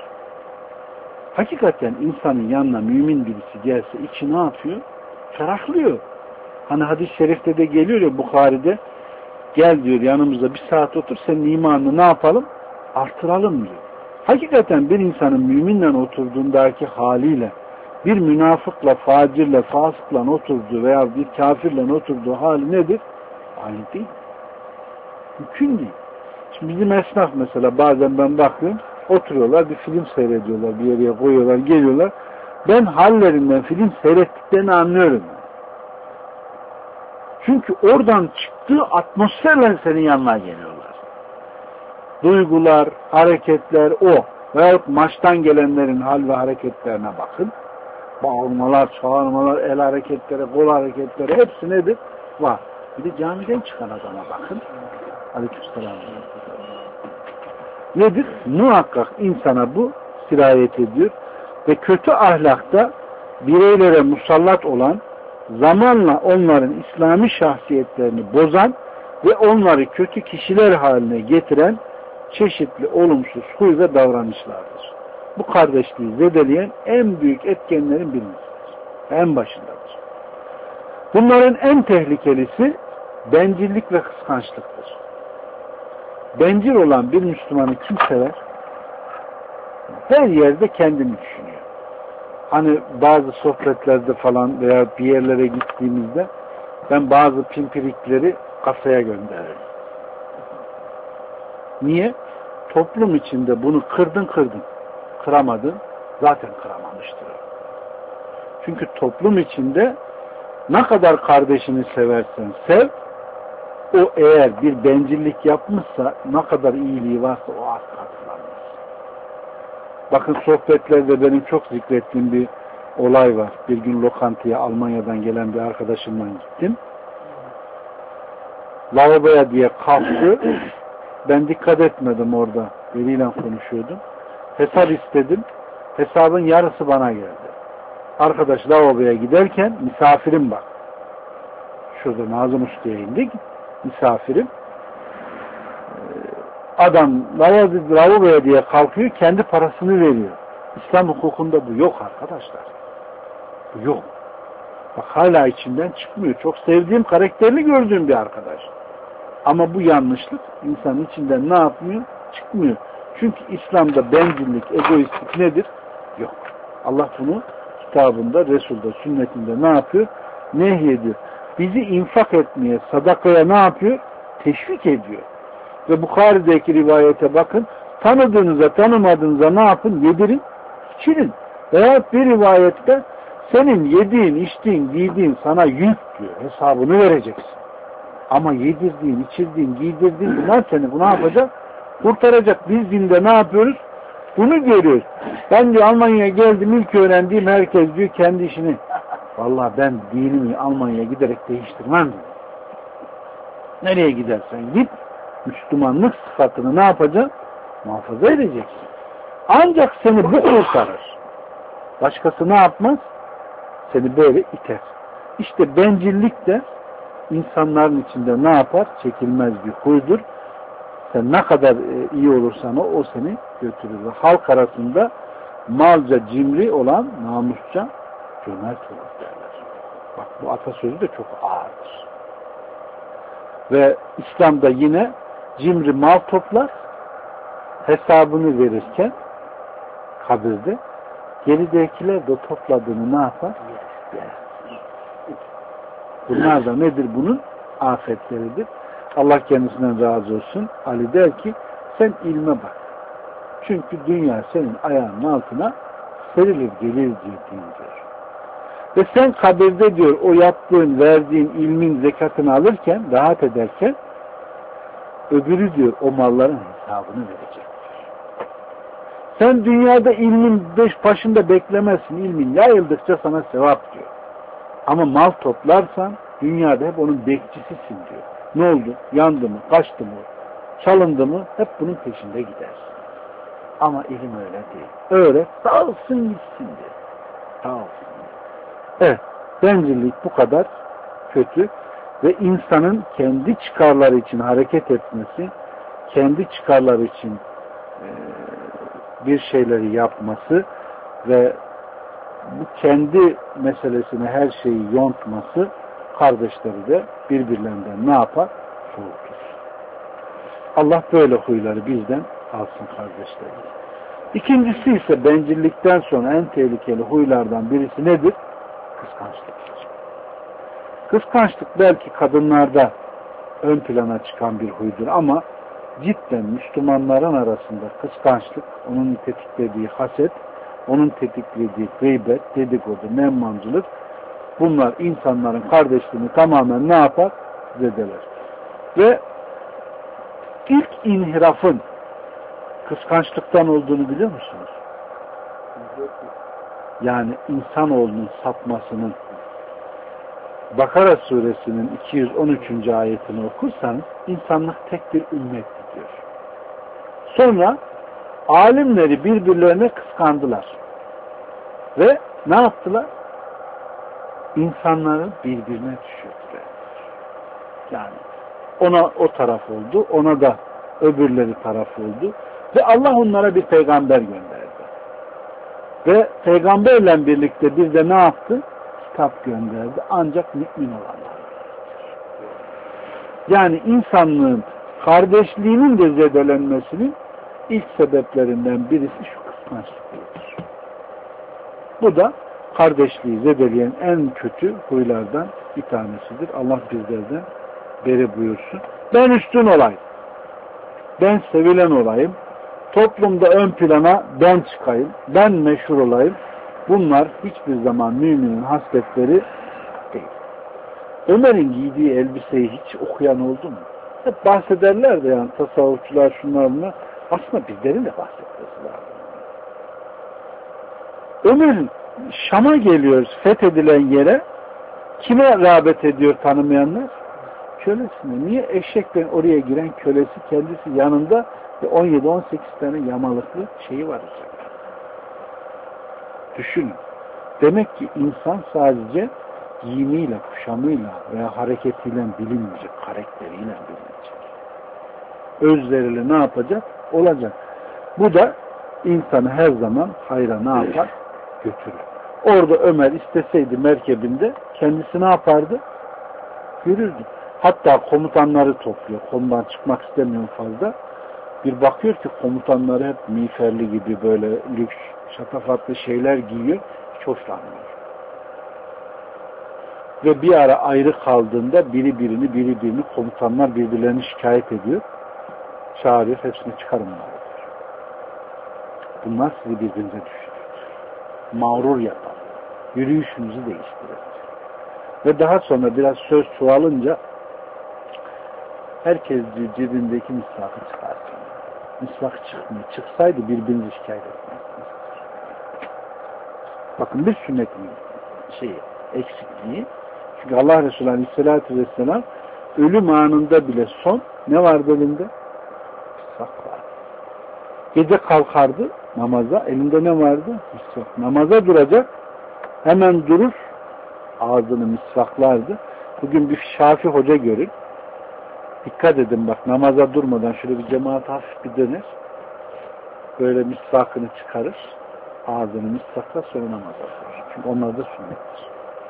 Hakikaten insanın yanına mümin birisi gelse içi ne yapıyor? Ferahlıyor. Hani hadis-i şerifte de geliyor ya Bukhari'de, gel diyor yanımıza bir saat otur, senin imanını ne yapalım? Artıralım diyor. Hakikaten bir insanın müminle oturduğundaki haliyle bir münafıkla, facirle, fasıkla oturduğu veya bir kafirle oturduğu hali nedir? Aynı değil. Mümkün değil. Şimdi bizim esnaf mesela bazen ben bakıyorum, oturuyorlar, bir film seyrediyorlar, bir yere koyuyorlar, geliyorlar. Ben hallerinden film seyrettiklerini anlıyorum. Çünkü oradan çıktığı atmosferle senin yanına geliyorlar. Duygular, hareketler o. Veyahut maçtan gelenlerin hal ve hareketlerine bakın. Bağırmalar, çağırmalar, el hareketleri, kol hareketleri hepsi nedir? Var. Bir de camiden çıkan adama bakın. Aleykümselam. Nedir? Muhakkak insana bu sirayet ediyor. Ve kötü ahlakta bireylere musallat olan, zamanla onların İslami şahsiyetlerini bozan ve onları kötü kişiler haline getiren çeşitli olumsuz huy ve davranışlardır. Bu kardeşliği zedeleyen en büyük etkenlerin birincisidir. En başındadır. Bunların en tehlikelisi bencillik ve kıskançlıktır. Bencil olan bir Müslümanı kim sever? Her yerde kendini düşünüyor. Hani bazı sohbetlerde falan veya bir yerlere gittiğimizde ben bazı pimpirikleri kasaya gönderir. Niye? Toplum içinde bunu kırdın. Kıramadın. Zaten kıramamıştır. Çünkü toplum içinde ne kadar kardeşini seversen sev, o eğer bir bencillik yapmışsa, ne kadar iyiliği varsa o asla hatırlanmaz. Bakın sohbetlerde benim çok zikrettiğim bir olay var. Bir gün lokantaya Almanya'dan gelen bir arkadaşımla gittim. Lavaboya diye kalktı. Ben dikkat etmedim orada. Biriyle konuşuyordum. Hesap istedim. Hesabın yarısı bana geldi. Arkadaş lavaboya giderken misafirim bak. Şurada Nazım Usta'ya indik. Misafirim. Adam lavaboya diye kalkıyor. Kendi parasını veriyor. İslam hukukunda bu yok arkadaşlar. Bu yok. Bak hala içinden çıkmıyor. Çok sevdiğim, karakterli gördüğüm bir arkadaş. Ama bu yanlışlık insanın içinden ne yapmıyor? Çıkmıyor. Çünkü İslam'da bencillik, egoistlik nedir? Yok. Allah bunu kitabında, Resul'da, sünnetinde ne yapıyor? Nehyediyor. Bizi infak etmeye, sadakaya ne yapıyor? Teşvik ediyor. Ve Bukhari'deki rivayete bakın. Tanıdığınıza, tanımadığınıza ne yapın? Yedirin, içirin. Veyahut bir rivayette senin yediğin, içtiğin, giydiğin sana yük diyor. Hesabını vereceksin. Ama yedirdiğin, içirdiğin, giydirdiğin bunlar seni ne yapacak? Kurtaracak. Biz dinde ne yapıyoruz? Bunu görüyoruz. Ben diyor Almanya'ya geldim, ilk öğrendiğim herkes diyor kendi işini. Vallahi ben dinimi Almanya'ya giderek değiştirmem diyor. Nereye gidersen git, Müslümanlık sıfatını ne yapacaksın? Muhafaza edeceksin. Ancak seni bu kurtarır. Başkası ne yapmaz? Seni böyle iter. İşte bencillik de insanların içinde ne yapar? Çekilmez bir huydur. Sen ne kadar iyi olursan o seni götürür. Ve halk arasında malca cimri olan namusça cömert olur derler. Bak bu atasözü de çok ağırdır. Ve İslam'da yine cimri mal toplar, hesabını verirken kabirde geridekiler de topladığını ne yapar? Yer. Bunlar da nedir bunun? Afetleridir. Allah kendisinden razı olsun. Ali der ki sen ilme bak. Çünkü dünya senin ayağının altına serilir gelir diyor. Ve sen kabirde diyor o yaptığın, verdiğin ilmin zekatını alırken, rahat ederken öbürü diyor o malların hesabını verecek. Sen dünyada ilmin başında beklemezsin. İlmin yayıldıkça sana sevap diyor. Ama mal toplarsan dünyada hep onun bekçisisin diyor. Ne oldu? Yandı mı? Kaçtı mı? Çalındı mı? Hep bunun peşinde gidersin. Ama ilim öyle değil. Öğret, dağılsın gitsin diyor. Dağılsın. Evet, bencillik bu kadar kötü ve insanın kendi çıkarları için hareket etmesi, kendi çıkarları için bir şeyleri yapması ve bu kendi meselesine her şeyi yontması kardeşleri de birbirlerinden ne yapar? Soğutur. Allah böyle huyları bizden alsın kardeşlerim. İkincisi ise bencillikten sonra en tehlikeli huylardan birisi nedir? Kıskançlık. Kıskançlık belki kadınlarda ön plana çıkan bir huydur ama cidden Müslümanların arasında kıskançlık, onun tetiklediği haset, onun tetiklediği gıybet, dedikodu, nemmancılık, bunlar insanların kardeşliğini tamamen ne yapar? Zedeler. Ve ilk inhirafın kıskançlıktan olduğunu biliyor musunuz? Yani insanoğlunun sapmasının Bakara suresinin 213. ayetini okursanız insanlık tek bir ümmet diyor. Sonra alimleri birbirlerine kıskandılar. Ve ne yaptılar? İnsanları birbirine düşürdüler. Yani ona o taraf oldu, ona da öbürleri taraf oldu. Ve Allah onlara bir peygamber gönderdi. Ve peygamberle birlikte bir de ne yaptı? Kitap gönderdi. Ancak mümin olanlar. Yani insanlığın kardeşliğinin de zedelenmesinin ilk sebeplerinden birisi şu kıskançlıktır. Bu da kardeşliği zedeleyen en kötü huylardan bir tanesidir. Allah bizlerden beri buyursun. Ben üstün olayım. Ben sevilen olayım. Toplumda ön plana ben çıkayım. Ben meşhur olayım. Bunlar hiçbir zaman müminin hasletleri değil. Ömer'in giydiği elbiseyi hiç okuyan oldu mu? Hep bahsederler de yani tasavvufçular şunlar bunlar. Aslında bizlerin de bahsetmesi lazım. Ömer Şam'a geliyoruz fethedilen yere. Kime rağbet ediyor tanımayanlar? Kölesine. Niye? Eşekten oraya giren kölesi kendisi yanında ve 17-18 tane yamalıklı şeyi var. Düşünün. Demek ki insan sadece giyimiyle, kuşamıyla veya hareketiyle bilinmeyecek, karakteriyle bilinmeyecek. Özleriyle ne yapacak? Olacak. Bu da insanı her zaman hayra ne yapar? Götürür. Orada Ömer isteseydi merkebinde kendisi ne yapardı? Yürürdü. Hatta komutanları topluyor. Konudan çıkmak istemiyorum fazla. Bir bakıyor ki komutanları hep miğferli gibi böyle lüks, şatafatlı şeyler giyiyor. Hiç hoşlanmıyor. Ve bir ara ayrı kaldığında biri birini komutanlar birbirlerini şikayet ediyor. Çağırıyor. Hepsini çıkarın. Bunlar sizi birbirinize düşürür. Mağrur yapar. Yürüyüşünüzü değiştirir. Ve daha sonra biraz söz çoğalınca herkes cebindeki misvakı çıkarsın. Misvak çıkmıyor. Çıksaydı birbirinizi şikayet etmezdiniz. Bakın bir sünnetin eksikliği. Çünkü Allah Resulü Aleyhisselatü Vesselam ölüm anında bile son ne vardı elinde? Misvak vardı. Gece kalkardı namaza. Elinde ne vardı? Misvak. Namaza duracak. Hemen durur. Ağzını misvaklardı. Bugün bir Şafi hoca görün. Dikkat edin bak namaza durmadan şöyle bir cemaat hafif bir döner. Böyle misvakını çıkarır. Ağzını misvaklar sonra namaza durur. Çünkü onlar da sünnettir.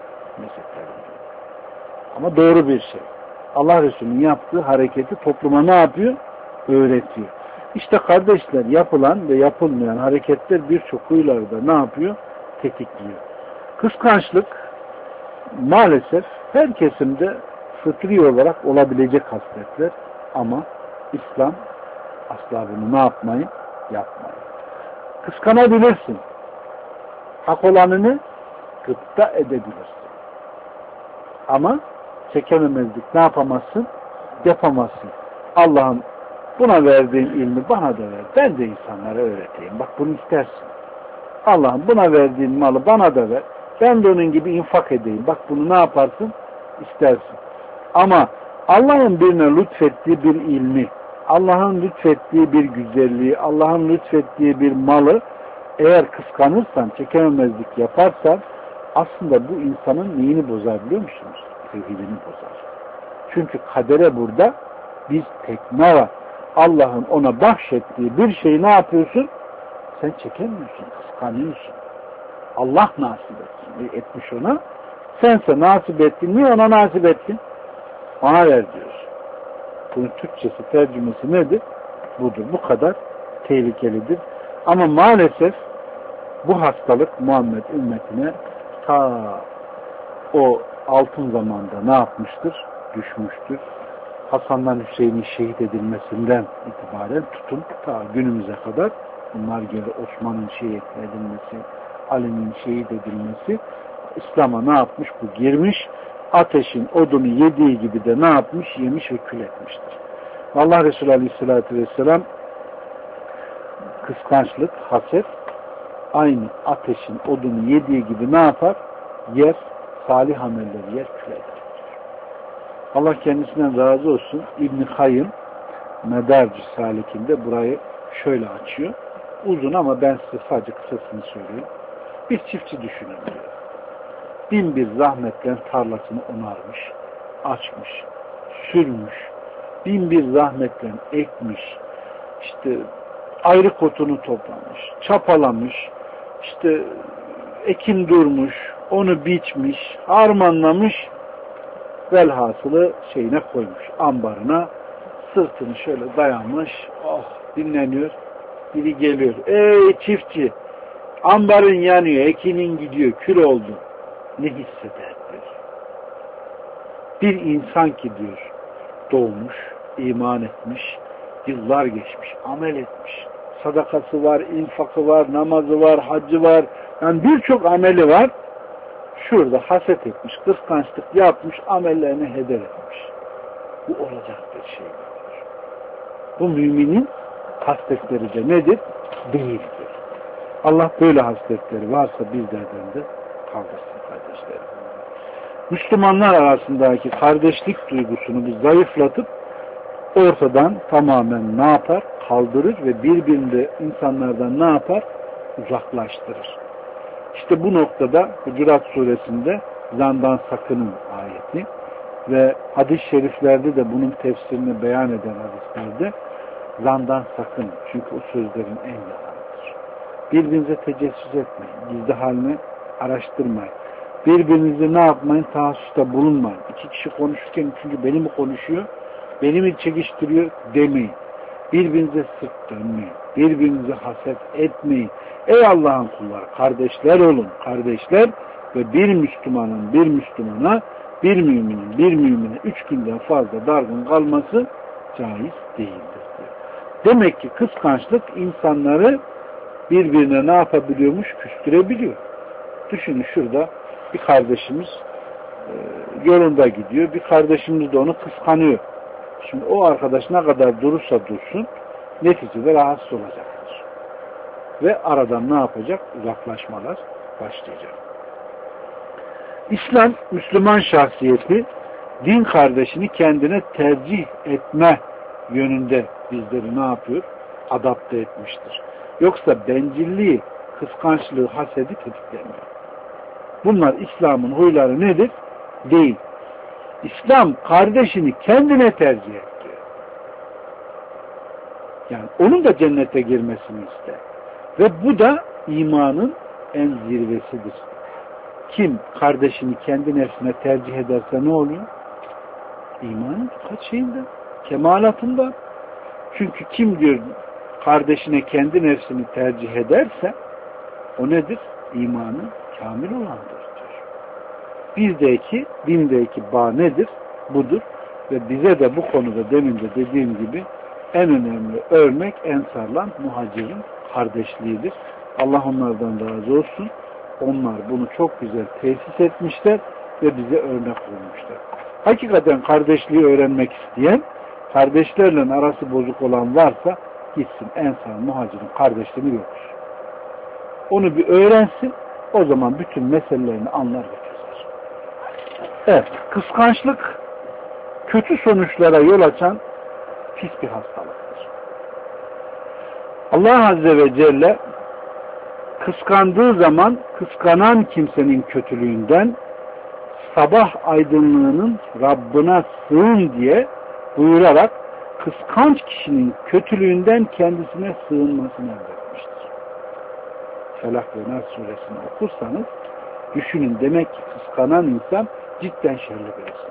Ama doğru bir şey. Allah Resulü'nün yaptığı hareketi topluma ne yapıyor? Öğretiyor. İşte kardeşler yapılan ve yapılmayan hareketler birçok huylarda ne yapıyor? Tetikliyor. Kıskançlık maalesef her kesimde fıtri olarak olabilecek hasletler ama İslam asla bunu ne yapmayın? Yapmayın. Kıskanabilirsin. Hak olanını gıpta edebilirsin. Ama çekememezlik ne yapamazsın? Yapamazsın. Allah'ın buna verdiğin ilmi bana da ver. Ben de insanlara öğreteyim. Bak bunu istersin. Allah'ın buna verdiğin malı bana da ver. Ben de onun gibi infak edeyim. Bak bunu ne yaparsın? İstersin. Ama Allah'ın birine lütfettiği bir ilmi, Allah'ın lütfettiği bir güzelliği, Allah'ın lütfettiği bir malı eğer kıskanırsan, çekememezlik yaparsan aslında bu insanın neyini bozar biliyor musunuz? Tevhidini bozar. Çünkü kadere burada biz tekne var. Allah'ın ona bahşettiği bir şeyi ne yapıyorsun? Sen çekemiyorsun, kıskanıyorsun. Allah nasip etmiş ona. Sense nasip ettin. Niye ona nasip ettin? Ona ver diyor. Bunun Türkçesi, tercümesi nedir? Budur. Bu kadar tehlikelidir. Ama maalesef bu hastalık Muhammed ümmetine ta o altın zamanda ne yapmıştır? Düşmüştür. Hasan'dan Hüseyin'in şehit edilmesinden itibaren tutun ta günümüze kadar bunlar gibi Osman'ın şehit edilmesi, Ali'nin şehit edilmesi İslam'a ne yapmış? Bu girmiş. Ateşin odunu yediği gibi de ne yapmış? Yemiş ve kül etmiştir. Allah Resulü Aleyhisselatü Vesselam kıskançlık, haset aynı ateşin odunu yediği gibi ne yapar? Yer, salih amelleri yer, kül eder. Allah kendisinden razı olsun. İbn-i Kayyım Medarc-ı Salik'inde burayı şöyle açıyor. Uzun ama ben size sadece kısasını söyleyeyim. Bir çiftçi düşünün diyor. 1001 zahmetle tarlasını onarmış, açmış, sürmüş, 1001 zahmetle ekmiş, işte ayrık otunu toplamış, çapalamış, işte ekin durmuş, onu biçmiş, harmanlamış, velhasılı şeyine koymuş, ambarına, sırtını şöyle dayanmış, oh dinleniyor, biri geliyor, ey çiftçi, ambarın yanıyor, ekinin gidiyor, kül oldu. Ne hisseder diyor. Bir insan ki diyor, doğmuş, iman etmiş, yıllar geçmiş, amel etmiş. Sadakası var, infakı var, namazı var, haccı var. Yani birçok ameli var. Şurada haset etmiş, kıskançlık yapmış, amellerini heder etmiş. Bu olacak bir şey değildir. Bu müminin hasletleri de nedir? Değildir. Allah böyle hasletleri varsa bizlerden de kaldırsın kardeşlerim. Müslümanlar arasındaki kardeşlik duygusunu biz zayıflatıp ortadan tamamen ne yapar? Kaldırır ve birbirini insanlardan ne yapar? Uzaklaştırır. İşte bu noktada Hucurat suresinde zandan sakının ayeti ve hadis-i şeriflerde de bunun tefsirini beyan eden hadislerde zandan sakın. Çünkü o sözlerin en yalanıdır. Birbirinize tecessüs etmeyin. Gizli halini araştırmayın. Birbirinizi ne yapmayın? Tahassusta bulunmayın. İki kişi konuşurken çünkü beni mi konuşuyor? Beni mi çekiştiriyor? Demeyin. Birbirinize sırt dönmeyin. Birbirinize haset etmeyin. Ey Allah'ın kulları, kardeşler olun. Kardeşler ve bir Müslümanın bir Müslümana, bir müminin bir mümine 3 günden fazla dargın kalması caiz değildir diyor. Demek ki kıskançlık insanları birbirine ne yapabiliyormuş? Küstürebiliyor. Düşünün şurada bir kardeşimiz yolunda gidiyor. Bir kardeşimiz de onu kıskanıyor. Şimdi o arkadaş ne kadar durursa dursun neticede rahatsız olacaktır. Ve aradan ne yapacak? Uzaklaşmalar başlayacak. İslam, Müslüman şahsiyeti din kardeşini kendine tercih etme yönünde bizleri ne yapıyor? Adapte etmiştir. Yoksa bencilliği, kıskançlığı, hasedi tetiklemiyor. Bunlar İslam'ın huyları nedir? Değil. İslam kardeşini kendine tercih ediyor. Yani onun da cennete girmesini ister. Ve bu da imanın en zirvesidir. Kim kardeşini kendi nefsine tercih ederse ne oluyor? İmanın kaç şeyinde? Kemalatında. Çünkü kim diyor kardeşine kendi nefsini tercih ederse o nedir? İmanın kamil olandır diyor. Bizdeki, dindeki bağ nedir? Budur. Ve bize de bu konuda demin de dediğim gibi en önemli örnek Ensar'la Muhacir'in kardeşliğidir. Allah onlardan razı olsun. Onlar bunu çok güzel tesis etmişler ve bize örnek olmuşlar. Hakikaten kardeşliği öğrenmek isteyen, kardeşlerle arası bozuk olan varsa gitsin Ensar Muhacir'in kardeşliğini yoktur. Onu bir öğrensin, o zaman bütün meselelerini anlar ve çözer. Evet, kıskançlık kötü sonuçlara yol açan pis bir hastalıktır. Allah Azze ve Celle kıskandığı zaman kıskanan kimsenin kötülüğünden sabah aydınlığının Rabbına sığın diye buyurarak kıskanç kişinin kötülüğünden kendisine sığınmasını emretmiştir. Felak ve Nas suresini okursanız düşünün, demek ki kıskanan insan cidden şerli birisi.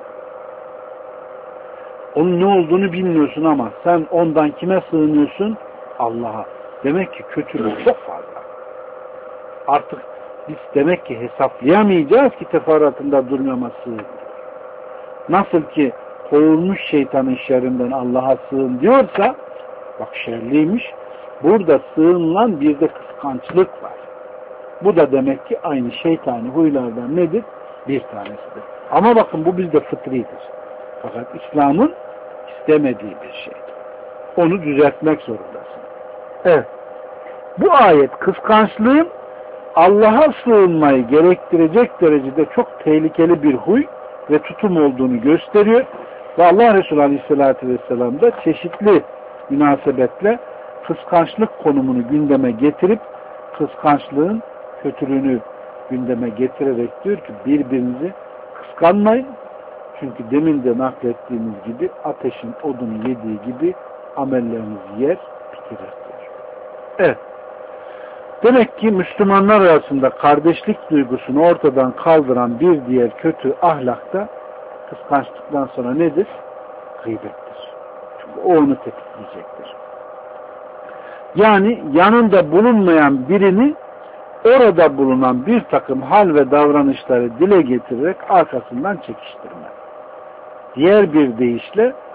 Onun ne olduğunu bilmiyorsun ama sen ondan kime sığınıyorsun? Allah'a. Demek ki kötülük çok fazla. Artık biz demek ki hesaplayamayacağız ki teferruatında durmama sığın. Nasıl ki kovulmuş şeytanın şerrinden Allah'a sığın diyorsa, bak şerliymiş, burada sığınılan bir de kıskançlık var. Bu da demek ki aynı şeytani huylardan nedir? Bir tanesidir. Ama bakın bu bizde fıtridir. Fakat İslam'ın istemediği bir şey. Onu düzeltmek zorundasın. Evet. Bu ayet kıskançlığın Allah'a sığınmayı gerektirecek derecede çok tehlikeli bir huy ve tutum olduğunu gösteriyor. Ve Allah Resulü Aleyhisselatü Vesselam da çeşitli münasebetle kıskançlık konumunu gündeme getirip kıskançlığın kötülüğünü gündeme getirerek diyor ki birbirinizi kıskanmayın. Çünkü demin de naklettiğimiz gibi ateşin odunu yediği gibi amellerinizi yer bitirir diyor. Evet. Demek ki Müslümanlar arasında kardeşlik duygusunu ortadan kaldıran bir diğer kötü ahlak da kıskançlıktan sonra nedir? Gıybettir. Çünkü o onu tetikleyecektir. Yani yanında bulunmayan birini orada bulunan bir takım hal ve davranışları dile getirerek arkasından çekiştirme. Diğer bir deyişle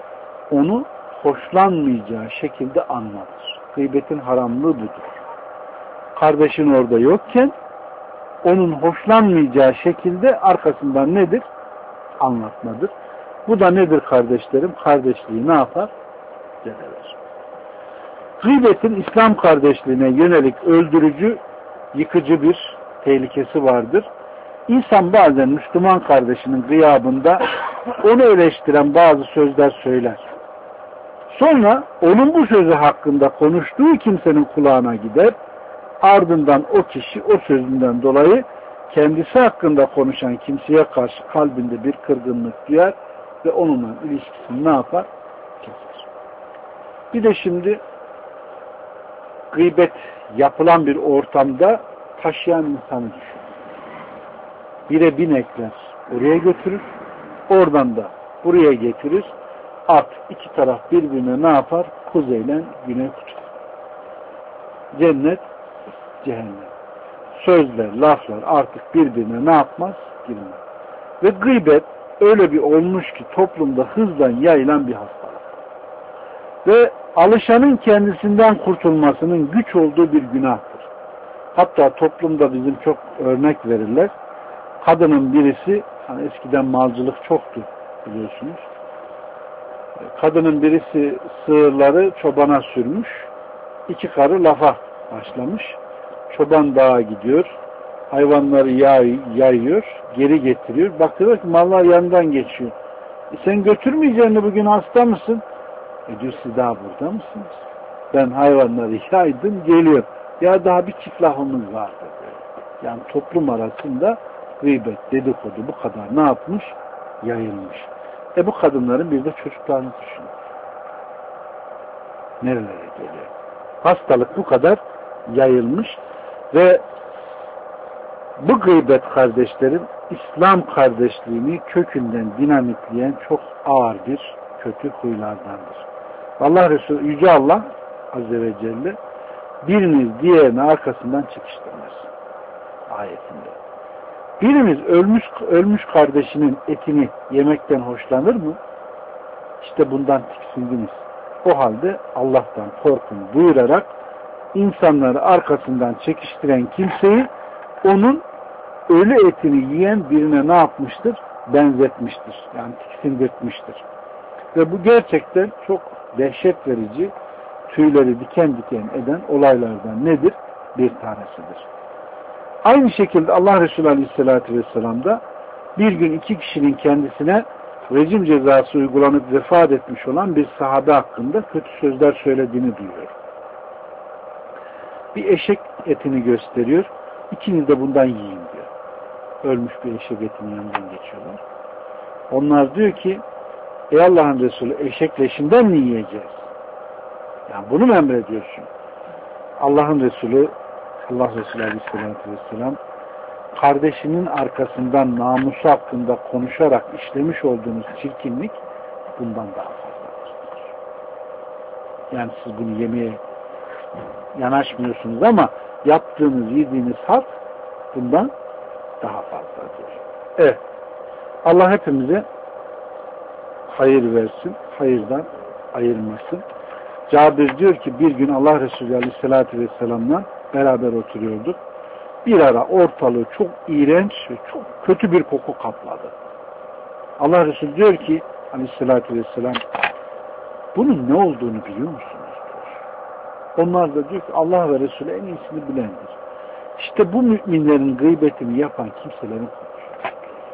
onu hoşlanmayacağı şekilde anlatır. Gıybetin haramlığı budur. Kardeşin orada yokken onun hoşlanmayacağı şekilde arkasından nedir? Anlatmadır. Bu da nedir kardeşlerim? Kardeşliği ne yapar? Zedeler. Gıybetin İslam kardeşliğine yönelik öldürücü, yıkıcı bir tehlikesi vardır. İnsan bazen Müslüman kardeşinin gıyabında onu eleştiren bazı sözler söyler. Sonra onun bu sözü hakkında konuştuğu kimsenin kulağına gider. Ardından o kişi o sözünden dolayı kendisi hakkında konuşan kimseye karşı kalbinde bir kırgınlık duyar ve onunla ilişkisini ne yapar? Keser. Bir de şimdi gıybet yapılan bir ortamda taşıyan insanı düşün. Bire binekler oraya götürür, oradan da buraya getirir. At iki taraf birbirine ne yapar? Kuzeyle güney kutbu. Cennet, cehennem. Sözler, laflar artık birbirine ne yapmaz? Girmez. Ve gıybet öyle bir olmuş ki toplumda hızla yayılan bir hastalık. Ve alışanın kendisinden kurtulmasının güç olduğu bir günahtır. Hatta toplumda bizim çok örnek verirler. Kadının birisi, hani eskiden malcılık çoktu biliyorsunuz. Kadının birisi sığırları çobana sürmüş. İki karı lafa başlamış. Çoban dağa gidiyor. Hayvanları yayıyor. Geri getiriyor. Bakıyor ki mallar yanından geçiyor. Sen götürmeyeceğini bugün hasta mısın? Diyor siz daha burada mısınız? Ben hayvanları yaydım geliyor. Ya daha bir çift lafımız vardı. Yani toplum arasında gıybet, dedikodu bu kadar ne yapmış? Yayılmış. Bu kadınların bir de çocuklarını düşünün. Nerelere geliyor? Hastalık bu kadar yayılmış ve bu gıybet kardeşlerin İslam kardeşliğini kökünden dinamitleyen çok ağır bir kötü huylardandır. Allah Resulü Yüce Allah Azze ve Celle biriniz diğerini arkasından çekiştirmez. Ayetinde. Birimiz ölmüş kardeşinin etini yemekten hoşlanır mı? İşte bundan tiksindiniz. O halde Allah'tan korkun buyurarak insanları arkasından çekiştiren kimseyi onun ölü etini yiyen birine ne yapmıştır? Benzetmiştir. Yani tiksindirtmiştir. Ve bu gerçekten çok dehşet verici, tüyleri diken diken eden olaylardan nedir? Bir tanesidir. Aynı şekilde Allah Resulü Aleyhisselatü Vesselam da bir gün iki kişinin kendisine rejim cezası uygulanıp vefat etmiş olan bir sahabe hakkında kötü sözler söylediğini duyuyor. Bir eşek etini gösteriyor. İkiniz de bundan yiyin diyor. Ölmüş bir eşek etinin yanından geçiyorlar. Onlar diyor ki ey Allah'ın Resulü eşek leşinden mi yiyeceğiz? Yani bunu mu emrediyorsun? Allah'ın Resulü Allah Resulü Aleyhisselatü Vesselam kardeşinin arkasından namusu hakkında konuşarak işlemiş olduğunuz çirkinlik bundan daha fazladır. Yani siz bunu yemeye yanaşmıyorsunuz ama yaptığınız, yediğiniz halt bundan daha fazladır. Evet. Allah hepimize hayır versin, hayırdan ayırmasın. Cabir diyor ki bir gün Allah Resulü Aleyhisselatü Vesselam'la beraber oturuyorduk. Bir ara ortalığı çok iğrenç ve çok kötü bir koku kapladı. Allah Resulü diyor ki Aleyhisselatü Vesselam bunun ne olduğunu biliyor musunuz? Diyor. Onlar da diyor ki Allah ve Resulü en iyisini bilendir. İşte bu müminlerin gıybetini yapan kimselerin kokusu.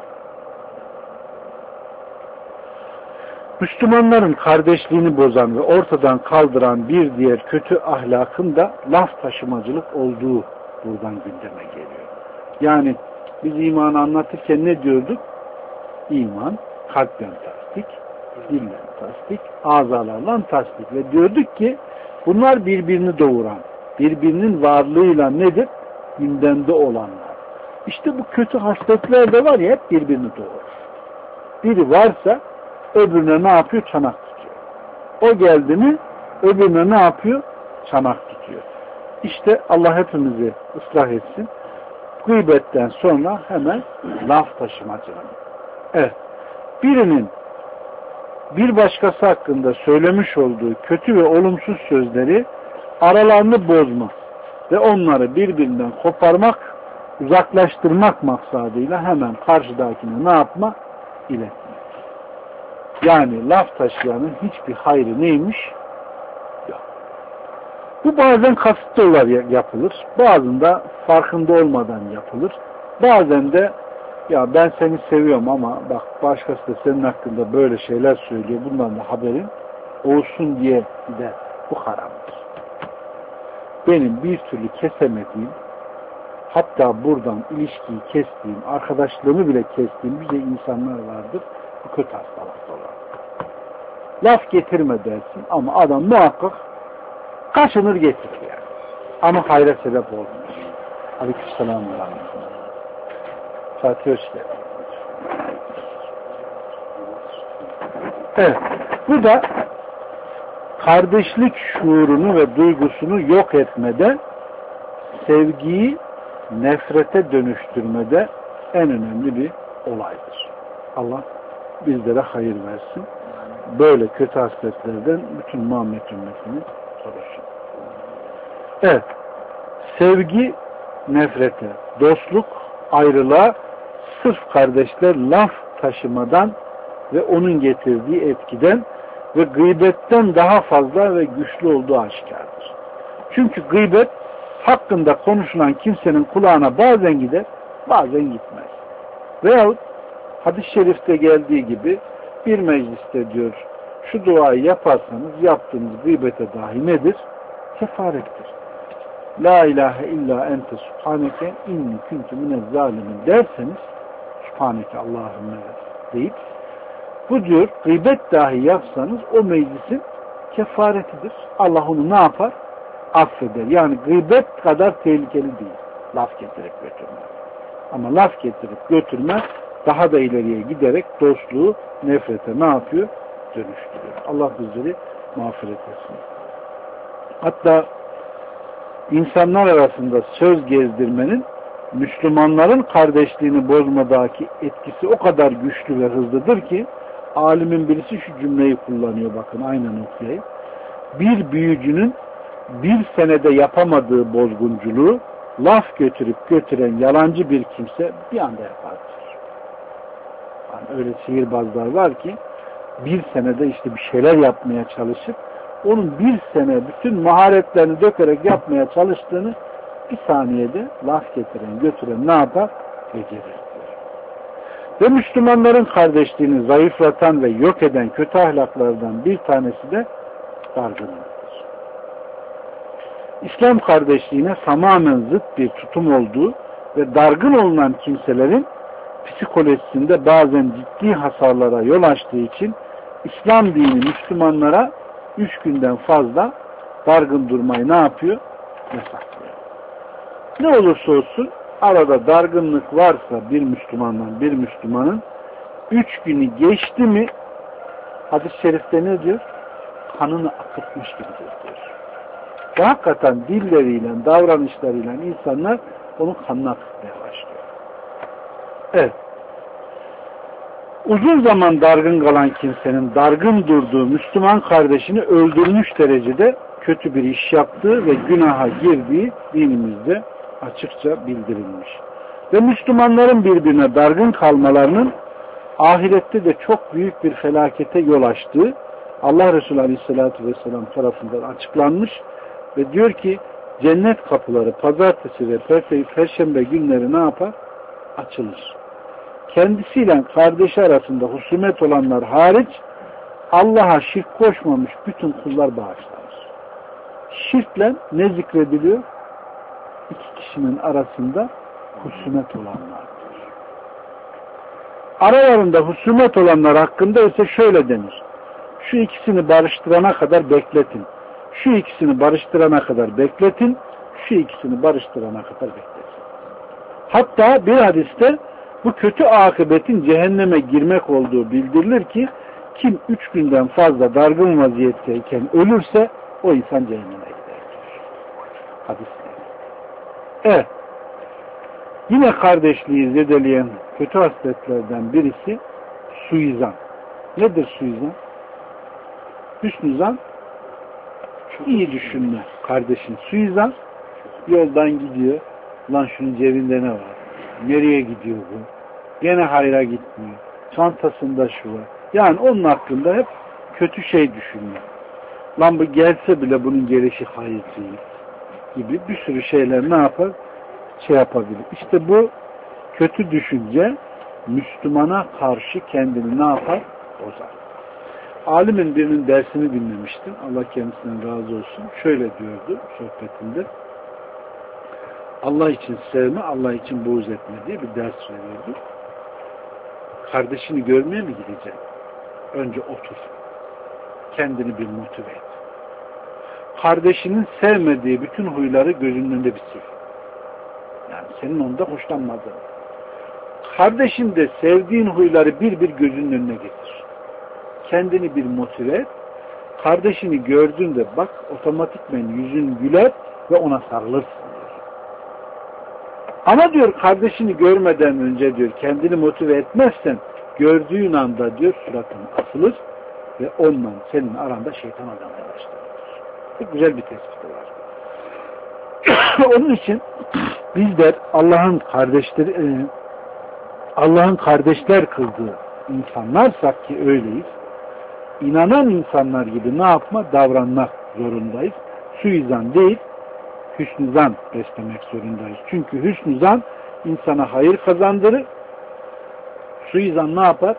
Müslümanların kardeşliğini bozan ve ortadan kaldıran bir diğer kötü ahlakın da laf taşımacılık olduğu buradan gündeme geliyor. Yani biz imanı anlatırken ne diyorduk? İman kalpten tasdik, dillen tasdik, azalarla tasdik ve diyorduk ki bunlar birbirini doğuran, birbirinin varlığıyla nedir? Gündemde olanlar. İşte bu kötü hasletler de var ya hep birbirini doğurur. Biri varsa öbürüne ne yapıyor? Çanak tutuyor. O geldi mi öbürüne ne yapıyor? Çanak tutuyor. İşte Allah hepimizi ıslah etsin. Gıybetten sonra hemen laf taşımacılığı. Evet. Birinin bir başkası hakkında söylemiş olduğu kötü ve olumsuz sözleri aralarını bozma ve onları birbirinden koparmak, uzaklaştırmak maksadıyla hemen karşıdakine ne yapma? İletme. Yani laf taşıyanın hiçbir hayrı neymiş? Yok. Bu bazen kasıtlı olarak yapılır. Bazında farkında olmadan yapılır. Bazen de ya ben seni seviyorum ama bak başkası da senin hakkında böyle şeyler söylüyor. Bundan da haberin olsun diye de bu haramdır. Benim bir türlü kesemediğim, hatta buradan ilişkiyi kestiğim, arkadaşlığımı bile kestiğim bize insanlar vardır. Bu kötü hastalıkta olan. Laf getirme dersin ama adam muhakkak kaşınır getirir yani. Ama hayra sebep olmuyor. Aleykümselam ve rahmetullah. Fatih hoş geldin. Evet. Bu da kardeşlik şuurunu ve duygusunu yok etmede, sevgiyi nefrete dönüştürmede en önemli bir olaydır. Allah bizlere hayır versin. Böyle kötü hasletlerden bütün Muhammed ümmetini korusun. Evet. Sevgi nefrete, dostluk ayrılığa, sırf kardeşler laf taşımadan ve onun getirdiği etkiden ve gıybetten daha fazla ve güçlü olduğu aşikardır. Çünkü gıybet hakkında konuşulan kimsenin kulağına bazen gider, bazen gitmez. Veyahut hadis-i şerifte geldiği gibi bir mecliste diyor, şu duayı yaparsanız yaptığınız gıybete dahi nedir? Kefarettir. La ilahe illa ente subhaneke inni kuntu minez zalimin derseniz, subhaneke Allahümme deyip, bu diyor gıybet dahi yapsanız o meclisin kefaretidir. Allah onu ne yapar? Affeder. Yani gıybet kadar tehlikeli değil. Laf getirip götürme. Ama laf getirip götürme daha da ileriye giderek dostluğu nefrete ne yapıyor? Dönüştürüyor. Allah bizleri mağfiret etsin. Hatta insanlar arasında söz gezdirmenin Müslümanların kardeşliğini bozmadaki etkisi o kadar güçlü ve hızlıdır ki alimin birisi şu cümleyi kullanıyor, bakın aynen okuyayım. Bir büyücünün bir senede yapamadığı bozgunculuğu laf götürüp götüren yalancı bir kimse bir anda yapar. Yani öyle sihirbazlar var ki bir senede işte bir şeyler yapmaya çalışıp onun bir sene bütün maharetlerini dökerek yapmaya çalıştığını bir saniyede laf getiren, götüren ne yapar? Becerir. Ve Müslümanların kardeşliğini zayıflatan ve yok eden kötü ahlaklardan bir tanesi de dargınlıktır. İslam kardeşliğine tamamen zıt bir tutum olduğu ve dargın olunan kimselerin psikolojisinde bazen ciddi hasarlara yol açtığı için İslam dini Müslümanlara 3 günden fazla dargın durmayı ne yapıyor? Yasaklıyor. Ne olursa olsun arada dargınlık varsa bir Müslümanın 3 günü geçti mi hadis-i şerifte ne diyor? Kanını akıtmış gibidir diyor. Ve hakikaten dilleriyle, davranışlarıyla insanlar onun kanını akıtmaya başlıyor. Evet. Uzun zaman dargın kalan kimsenin dargın durduğu Müslüman kardeşini öldürmüş derecede kötü bir iş yaptığı ve günaha girdiği dinimizde açıkça bildirilmiş. Ve Müslümanların birbirine dargın kalmalarının ahirette de çok büyük bir felakete yol açtığı Allah Resulü Aleyhisselatü Vesselam tarafından açıklanmış ve diyor ki cennet kapıları pazartesi ve perşembe günleri ne yapar? Açılır. Kendisiyle kardeşi arasında husumet olanlar hariç Allah'a şirk koşmamış bütün kullar bağışlanır. Şirkle ne zikrediliyor? İki kişinin arasında husumet olanlardır. Aralarında husumet olanlar hakkında ise şöyle denir. Şu ikisini barıştırana kadar bekletin. Şu ikisini barıştırana kadar bekletin. Şu ikisini barıştırana kadar bekletin. Hatta bir hadiste bu kötü akıbetin cehenneme girmek olduğu bildirilir ki kim 3 günden fazla dargın vaziyetteyken ölürse o insan cehenneme gider. Hadisler. Evet. Yine kardeşliği zedeleyen kötü hasletlerden birisi suizan. Nedir suizan? Hüsnü zan iyi düşünme. Kardeşin suizan yoldan gidiyor. Lan şunun cebinde ne var? Nereye gidiyor bu? Gene hayra gitmiyor. Çantasında şu var. Yani onun hakkında hep kötü şey düşünme. Lan bu gelse bile bunun gelişi hayır değil gibi bir sürü şeyler ne yapar? Şey yapabilir. İşte bu kötü düşünce Müslümana karşı kendini ne yapar? Bozar. Alimin birinin dersini dinlemiştim. Allah kendisinden razı olsun. Şöyle diyordu sohbetinde. Allah için sevme, Allah için buğz etme diye bir ders veriyordu. Kardeşini görmeye mi gideceksin? Önce otur. Kendini bir motive et. Kardeşinin sevmediği bütün huyları gözünün önünde bir sil. Yani senin onda hoşlanmadığın. Kardeşin de sevdiğin huyları bir bir gözünün önüne getir. Kendini bir motive et. Kardeşini gördüğünde bak otomatikmen yüzün güler ve ona sarılırsın diyor. Ama diyor kardeşini görmeden önce diyor kendini motive etmezsen gördüğün anda diyor suratın asılır ve onunla senin aranda şeytan adamla başlar. Çok güzel bir tespiti var. Onun için bizler Allah'ın kardeşler kıldığı insanlarsak ki öyleyiz. İnanan insanlar gibi ne yapma? Davranmak zorundayız. Suizan değil, hüsnü zan beslemek zorundayız. Çünkü hüsnü zan insana hayır kazandırır. Suizan ne yapar?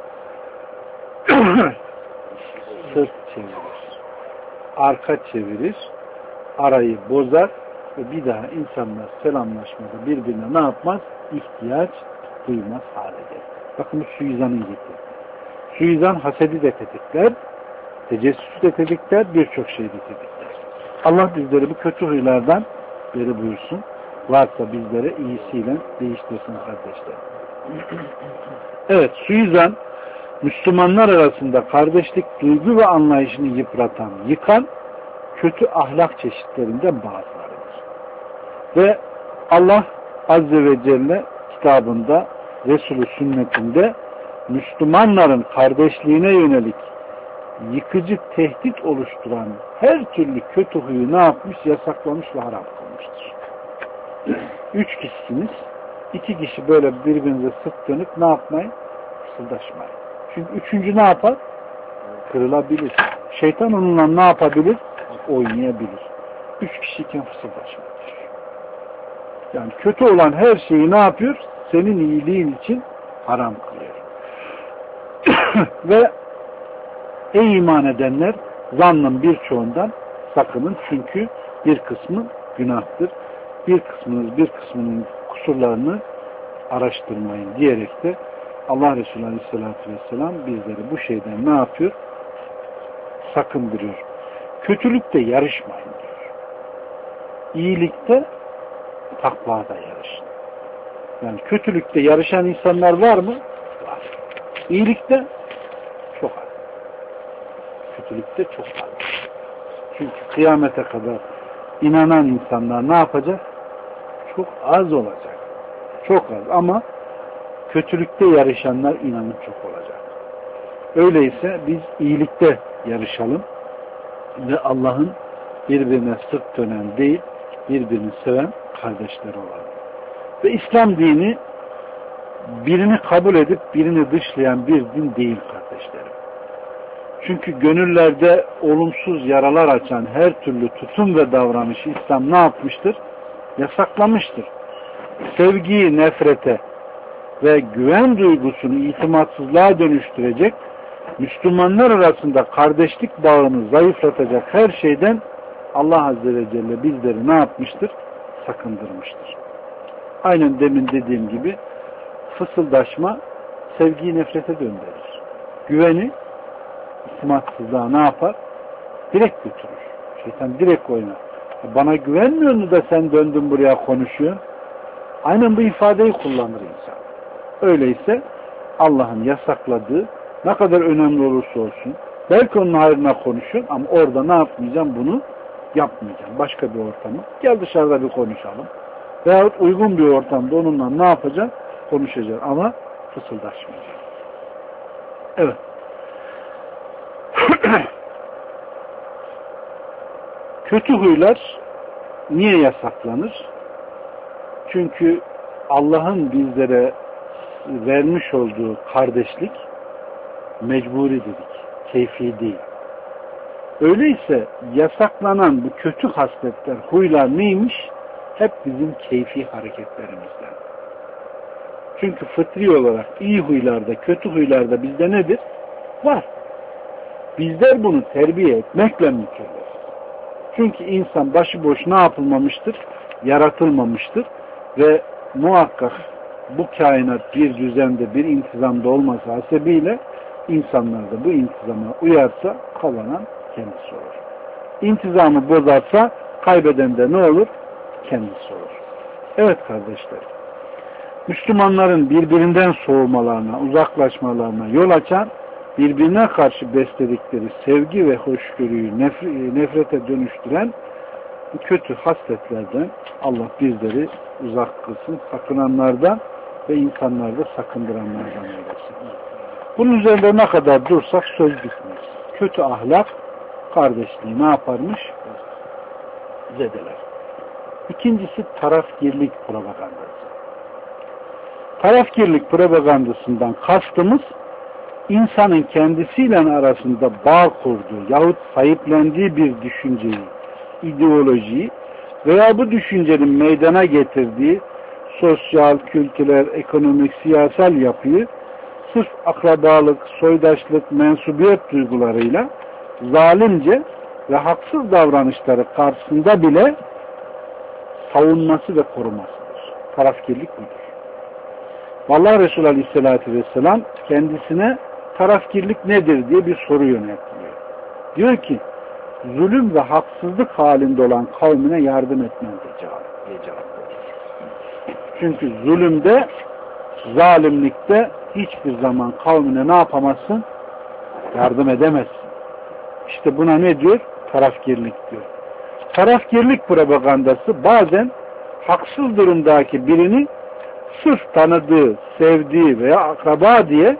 Sırt çevirir. Arka çevirir. Arayı bozar ve bir daha insanlar selamlaşmada birbirine ne yapmaz? İhtiyaç duymaz hale gelir. Bakın bu suizanın getirdiği. Suizan hasedi de tetikler, tecessüsü de tetikler, birçok şeyi de tetikler. Allah bizleri bu kötü huylardan beri buyursun. Varsa bizlere iyisiyle değiştirsin kardeşler. Evet, suizan Müslümanlar arasında kardeşlik duygu ve anlayışını yıpratan, yıkan kötü ahlak çeşitlerinden bazılarıdır. Ve Allah Azze ve Celle kitabında, Resulü sünnetinde Müslümanların kardeşliğine yönelik yıkıcı tehdit oluşturan her türlü kötü huyu ne yapmış? Yasaklamış ve haram kılmıştır. 3 kişisiniz. 2 kişi böyle birbirinize sırt dönüp ne yapmayın? Fısıldaşmayın. Çünkü üçüncü ne yapar? Kırılabilir. Şeytan onunla ne yapabilir? Oynayabilir. 3 kişiyken fısıldaşmayın. Yani kötü olan her şeyi ne yapıyor? Senin iyiliğin için haram kılıyor. Ve ey iman edenler zannın birçoğundan sakının çünkü bir kısmı günahtır. Bir kısmının kusurlarını araştırmayın diyerek de Allah Resulü Aleyhisselatü Vesselam bizleri bu şeyden ne yapıyor? Sakındırıyor. Kötülükte yarışmayın diyor. İyilikte takvada yarışın. Yani kötülükte yarışan insanlar var mı? Var. İyilikte çok az. Kötülükte çok az. Çünkü kıyamete kadar inanan insanlar ne yapacak? Çok az olacak. Çok az ama kötülükte yarışanlar inanın çok olacak. Öyleyse biz iyilikte yarışalım ve Allah'ın birbirine sırt dönen değil, birbirini seven kardeşler olalım. Ve İslam dini birini kabul edip birini dışlayan bir din değil kardeşlerim. Çünkü gönüllerde olumsuz yaralar açan her türlü tutum ve davranışı İslam ne yapmıştır? Yasaklamıştır. Sevgiyi nefrete ve güven duygusunu itimatsızlığa dönüştürecek, Müslümanlar arasında kardeşlik bağını zayıflatacak her şeyden Allah Azze ve Celle bizleri ne yapmıştır? Sakındırmıştır. Aynen demin dediğim gibi fısıldaşma sevgiyi nefrete döndürür. Güveni itimatsızlığa ne yapar? Direkt götürür. Şeytan direkt oynar. Bana güvenmiyor mu da sen döndün buraya konuşuyorsun? Aynen bu ifadeyi kullanır insan. Öyleyse Allah'ın yasakladığı ne kadar önemli olursa olsun belki onun hayrına konuşuyorsun ama orada ne yapmayacağım? Bunu yapmayacağım. Başka bir ortamı. Gel dışarıda bir konuşalım. Veyahut uygun bir ortamda onunla ne yapacağım? Konuşacağım ama fısıldaşmayacağım. Evet. Kötü huylar niye yasaklanır? Çünkü Allah'ın bizlere vermiş olduğu kardeşlik mecburi dedik, keyfi değil. Öyleyse yasaklanan bu kötü hasletler, huylar neymiş? Hep bizim keyfi hareketlerimizden. Çünkü fıtri olarak iyi huylarda, kötü huylarda bizde nedir? Var. Bizler bunu terbiye etmekle mükellef. Çünkü insan başıboş ne yapılmamıştır? Yaratılmamıştır. Ve muhakkak bu kainat bir düzende, bir intizamda olması hasebiyle insanlar da bu intizama uyarsa kazanan kendisi olur. İntizamı bozarsa kaybeden de ne olur? Kendisi olur. Evet kardeşler. Müslümanların birbirinden soğumalarına, uzaklaşmalarına yol açan, birbirine karşı besledikleri sevgi ve hoşgörüyü nefrete dönüştüren bu kötü hasletlerden Allah bizleri uzak kılsın, sakınanlardan ve insanları da sakındıranlardan eylesin. Bunun üzerinde ne kadar dursak söz bitmez. Kötü ahlak kardeşliği ne yaparmış? Zedeler. İkincisi tarafgirlik propagandası. Tarafgirlik propagandasından kastımız insanın kendisiyle arasında bağ kurduğu yahut sahiplendiği bir düşünceyi, ideolojiyi veya bu düşüncenin meydana getirdiği sosyal, kültürel, ekonomik, siyasal yapıyı sırf akrabalık, soydaşlık, mensubiyet duygularıyla zalimce ve haksız davranışları karşısında bile savunması ve korumasıdır. Tarafgirlik budur. Vallahi Resulü Aleyhisselatü Vesselam kendisine tarafgirlik nedir diye bir soru yöneltiliyor. Diyor ki, zulüm ve haksızlık halinde olan kavmine yardım etmen diye cevap veriyor. Çünkü zulümde, zalimlikte hiçbir zaman kavmine ne yapamazsın? Yardım edemezsin. İşte buna ne diyor? Tarafgirlik diyor. Tarafgirlik propagandası bazen haksız durumdaki birini sırf tanıdığı, sevdiği veya akraba diye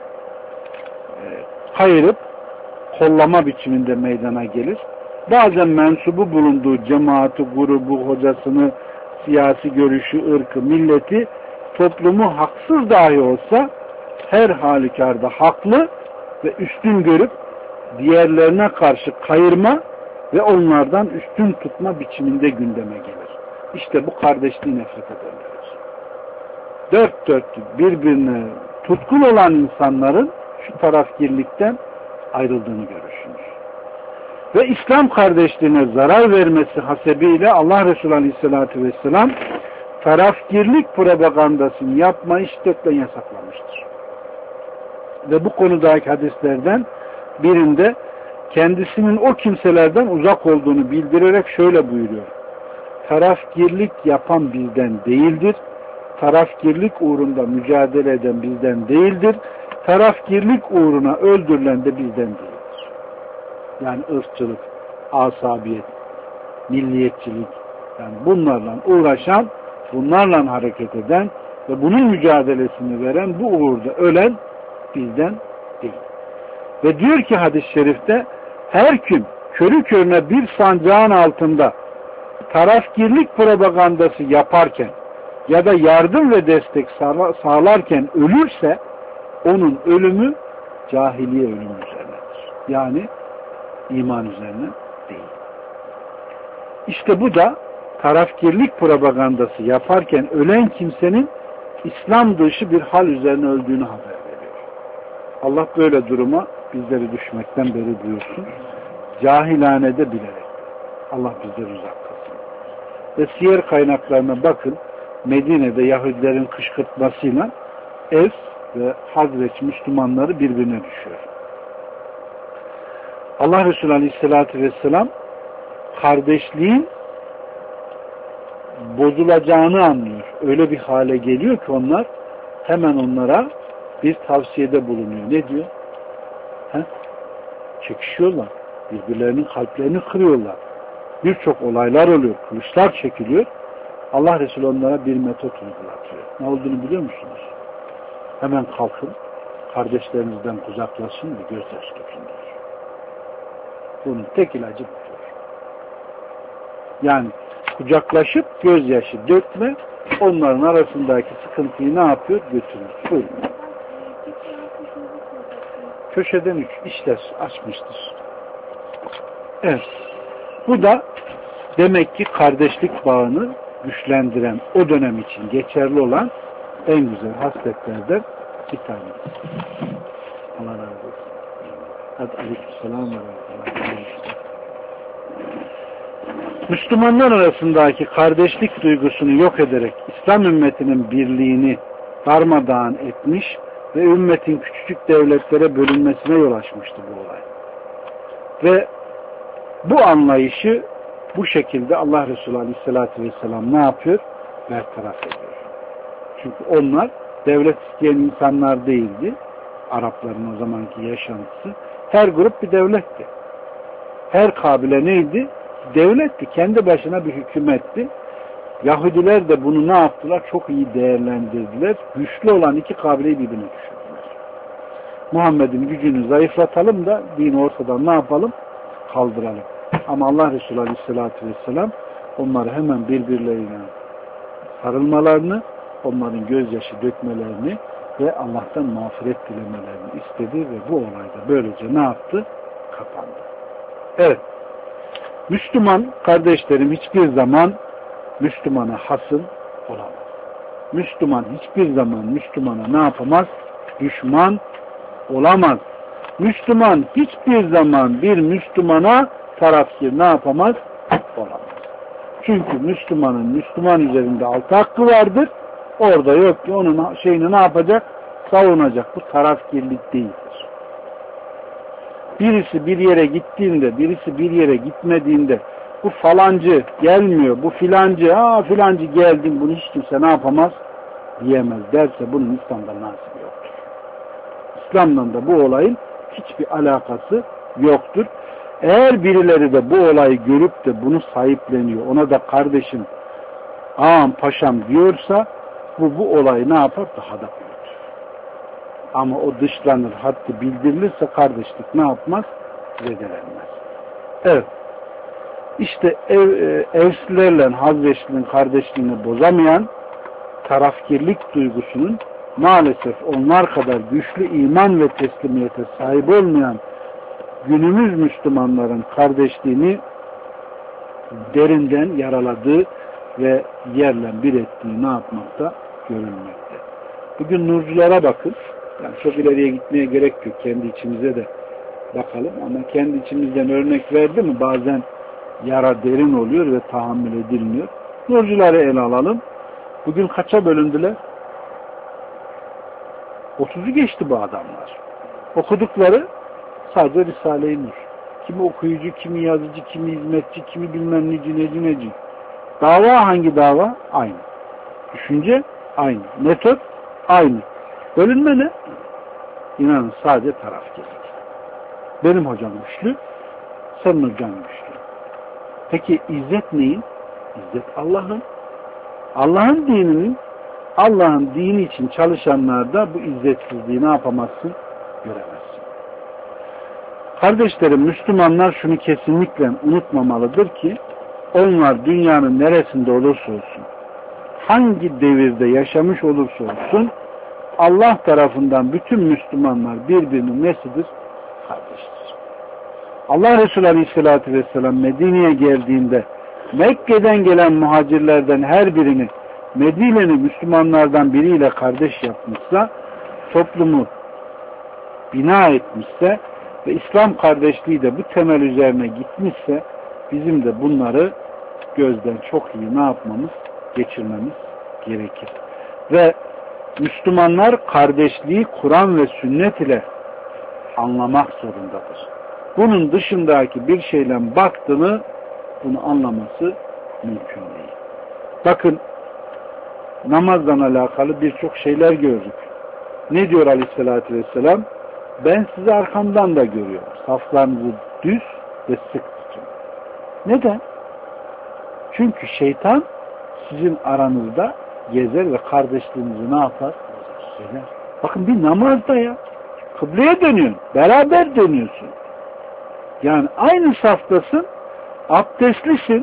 kayırıp kollama biçiminde meydana gelir. Bazen mensubu bulunduğu cemaati, grubu, hocasını, siyasi görüşü, ırkı, milleti, toplumu haksız dahi olsa her halükarda haklı ve üstün görüp diğerlerine karşı kayırma ve onlardan üstün tutma biçiminde gündeme gelir. İşte bu kardeşliği nefrete döndürür. Dört dörtlük birbirine tutkun olan insanların şu tarafgirlikten ayrıldığını görürsünüz. Ve İslam kardeşliğine zarar vermesi hasebiyle Allah Resulü Aleyhisselatü Vesselam tarafgirlik propagandasını yapmayı şiddetle yasaklamıştır. Ve bu konudaki hadislerden birinde kendisinin o kimselerden uzak olduğunu bildirerek şöyle buyuruyor. Tarafgirlik yapan bizden değildir. Tarafgirlik uğrunda mücadele eden bizden değildir. Tarafgirlik uğruna öldürülen de bizden değildir. Yani ırkçılık, asabiyet, milliyetçilik, yani bunlarla uğraşan, bunlarla hareket eden ve bunun mücadelesini veren, bu uğurda ölen bizden değil. Ve diyor ki hadis-i şerifte, her kim körü körüne bir sancağın altında tarafgirlik propagandası yaparken ya da yardım ve destek sağlarken ölürse onun ölümü cahiliye ölümü üzerinedir. Yani iman üzerine değil. İşte bu da tarafgirlik propagandası yaparken ölen kimsenin İslam dışı bir hal üzerine öldüğünü haber veriyor. Allah böyle duruma bizleri düşmekten beri buyursun. Cahilhanede bilerek. Allah bizleri uzak kılsın. Ve siyer kaynaklarına bakın. Medine'de Yahudilerin kışkırtmasıyla Evs ve Hazreç Müslümanları birbirine düşüyor. Allah Resulü Aleyhisselatü Vesselam kardeşliğin bozulacağını anlıyor. Öyle bir hale geliyor ki onlar hemen onlara bir tavsiyede bulunuyor. Ne diyor? Çekişiyorlar. Birbirlerinin kalplerini kırıyorlar. Birçok olaylar oluyor. Kılıçlar çekiliyor. Allah Resulü onlara bir metot uygulatıyor. Ne olduğunu biliyor musunuz? Hemen kalkın, kardeşlerinizden uzaklaşın ve gözyaşı dökün diyor. Bunun tek ilacı budur. Yani kucaklaşıp gözyaşı dökme, onların arasındaki sıkıntıyı ne yapıyor? Götürür. Buyurun. Köşeden 3 işler açmıştır. Evet. Bu da demek ki kardeşlik bağını güçlendiren, o dönem için geçerli olan en güzel hasletlerden bir tanesi. Allah razı olsun. Hadi aleykümselam ve rahmetullah. Müslümanlar arasındaki kardeşlik duygusunu yok ederek İslam ümmetinin birliğini darmadağın etmiş ve ümmetin küçücük devletlere bölünmesine yol açmıştı bu olay. Ve bu anlayışı bu şekilde Allah Resulü Aleyhisselatü Vesselam ne yapıyor? Bertaraf ediyor. Çünkü onlar devlet isteyen insanlar değildi. Arapların o zamanki yaşantısı. Her grup bir devletti. Her kabile neydi? Devletti. Kendi başına bir hükümetti. Yahudiler de bunu ne yaptılar? Çok iyi değerlendirdiler. Güçlü olan iki kabileyi birbirine düşürdüler. Muhammed'in gücünü zayıflatalım da dini ortadan ne yapalım? Kaldıralım. Ama Allah Resulü Aleyhisselatü Vesselam onları hemen birbirlerine sarılmalarını, onların gözyaşı dökmelerini ve Allah'tan mağfiret dilemelerini istedi ve bu olayda böylece ne yaptı? Kapandı. Evet. Müslüman kardeşlerim hiçbir zaman Müslümana hasım olamaz. Müslüman hiçbir zaman Müslümana ne yapamaz? Düşman olamaz. Müslüman hiçbir zaman bir Müslümana tarafkir ne yapamaz? Olamaz. Çünkü Müslümanın Müslüman üzerinde altı hakkı vardır. Orada yok ki onun şeyini ne yapacak? Savunacak. Bu tarafkirlik değildir. Birisi bir yere gittiğinde, birisi bir yere gitmediğinde bu falancı gelmiyor, bu filancı, filancı geldin, bunu hiç kimse ne yapamaz diyemez derse bunun İslam'da nasibi yoktur. İslam'dan da bu olayın hiçbir alakası yoktur. Eğer birileri de bu olayı görüp de bunu sahipleniyor, ona da kardeşim, ağam, paşam diyorsa bu olayı ne yapar? Daha da büyütür. Ama o dışlanır, haddi bildirilirse kardeşlik ne yapmaz? Zedelenmez. Evet. İşte Evslilerle Hazreçli'nin kardeşliğini bozamayan tarafkirlik duygusunun maalesef onlar kadar güçlü iman ve teslimiyete sahip olmayan günümüz Müslümanların kardeşliğini derinden yaraladığı ve yerle bir ettiği ne yapmakta? Görülmekte. Bugün nurculara bakın. Yani çok ileriye gitmeye gerek yok. Kendi içimize de bakalım. Ama kendi içimizden örnek verdi mi bazen yara derin oluyor ve tahammül edilmiyor. Nurcuları ele alalım. Bugün kaça bölündüler? 30'u geçti bu adamlar. Okudukları sadece Risale-i Nur. Kimi okuyucu, kimi yazıcı, kimi hizmetçi, kimi bilmem neci. Dava hangi dava? Aynı. Düşünce aynı. Metot aynı. Bölünme ne? İnanın sadece tarafkirlik. Benim hocam güçlü, senin hocan güçlü. Peki izzet neyin? İzzet Allah'ın. Allah'ın dininin, Allah'ın dini için çalışanlarda bu izzetsizliği ne yapamazsın? Göremezsin. Kardeşlerim, Müslümanlar şunu kesinlikle unutmamalıdır ki onlar dünyanın neresinde olursa olsun, hangi devirde yaşamış olursa olsun Allah tarafından bütün Müslümanlar birbirinin nesidir? Kardeştir. Allah Resulü Aleyhisselatü Vesselam Medine'ye geldiğinde Mekke'den gelen muhacirlerden her birini Medine'li Müslümanlardan biriyle kardeş yapmışsa, toplumu bina etmişse ve İslam kardeşliği de bu temel üzerine gitmişse bizim de bunları gözden çok iyi ne yapmamız? Geçirmemiz gerekir. Ve Müslümanlar kardeşliği Kur'an ve sünnet ile anlamak zorundadır. Bunun dışındaki bir şeyle baktığını bunu anlaması mümkün değil. Bakın namazdan alakalı birçok şeyler gördük. Ne diyor Aleyhisselatü Vesselam? Ben sizi arkamdan da görüyorum. Saflarınızı düz ve sık tutun. Neden? Çünkü şeytan sizin aranızda gezer ve kardeşliğinizi ne yapar? Söyler. Bakın bir namazda ya. Kıbleye dönüyorsun. Beraber dönüyorsun. Yani aynı saftasın. Abdestlisin.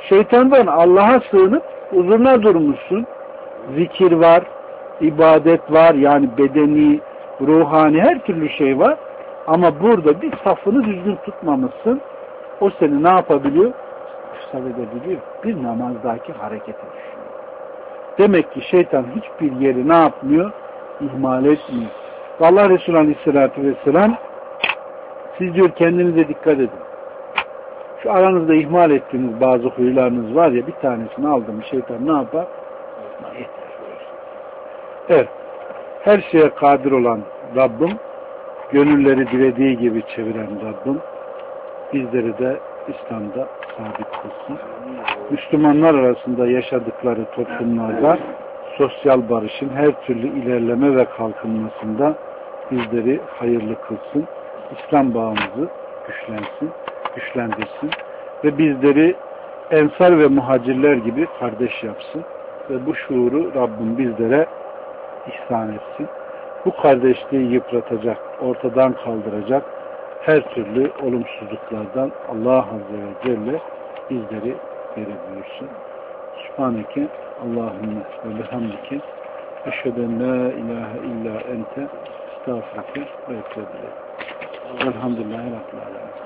Şeytandan Allah'a sığınıp huzuruna durmuşsun. Zikir var, ibadet var, yani bedeni, ruhani her türlü şey var. Ama burada bir safını düzgün tutmamışsın. O seni ne yapabiliyor? İfsad edebiliyor. Bir namazdaki hareketi düşünüyor. Demek ki şeytan hiçbir yeri ne yapmıyor? İhmal etmiyor. Allah Resulü Aleyhisselatü Vesselam siz diyor kendinize dikkat edin. Şu aranızda ihmal ettiğiniz bazı huylarınız var ya, bir tanesini aldım şeytan ne yapar? Yeter. Evet. Her şeye kadir olan Rabbim, gönülleri dilediği gibi çeviren Rabbim bizleri de İslam'da sabit kılsın. Müslümanlar arasında yaşadıkları toplumlarda sosyal barışın her türlü ilerleme ve kalkınmasında bizleri hayırlı kılsın. İslam bağımızı güçlendirsin ve bizleri ensar ve muhacirler gibi kardeş yapsın ve bu şuuru Rabbim bizlere ihsan etsin. Bu kardeşliği yıpratacak, ortadan kaldıracak her türlü olumsuzluklardan Allah Azze ve Celle bizleri beri buyursun. Subhaneke Allahümme ve bihamdike eşhedü en la ilahe illa ente estağfurke ve etûbü ileyk. Elhamdülillahi Rabbil âlemin.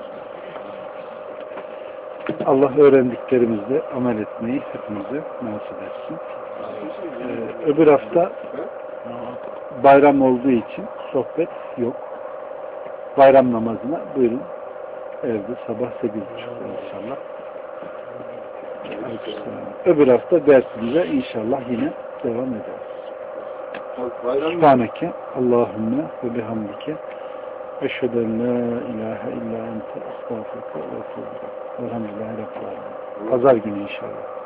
Allah öğrendiklerimizle amel etmeyi hepimize nasip etsin. Öbür hafta bayram olduğu için sohbet yok. Bayram namazına buyurun. Evde sabah 8.30'da inşallah. Öbür hafta dersimize inşallah yine devam ederiz. Subhaneke Allahümme ve bihamdike eşhedü en la ilahe illa ente estağfurke ve etûbü ileyk. Elhamdülillahi Rabbil âlemin. Pazar günü inşallah.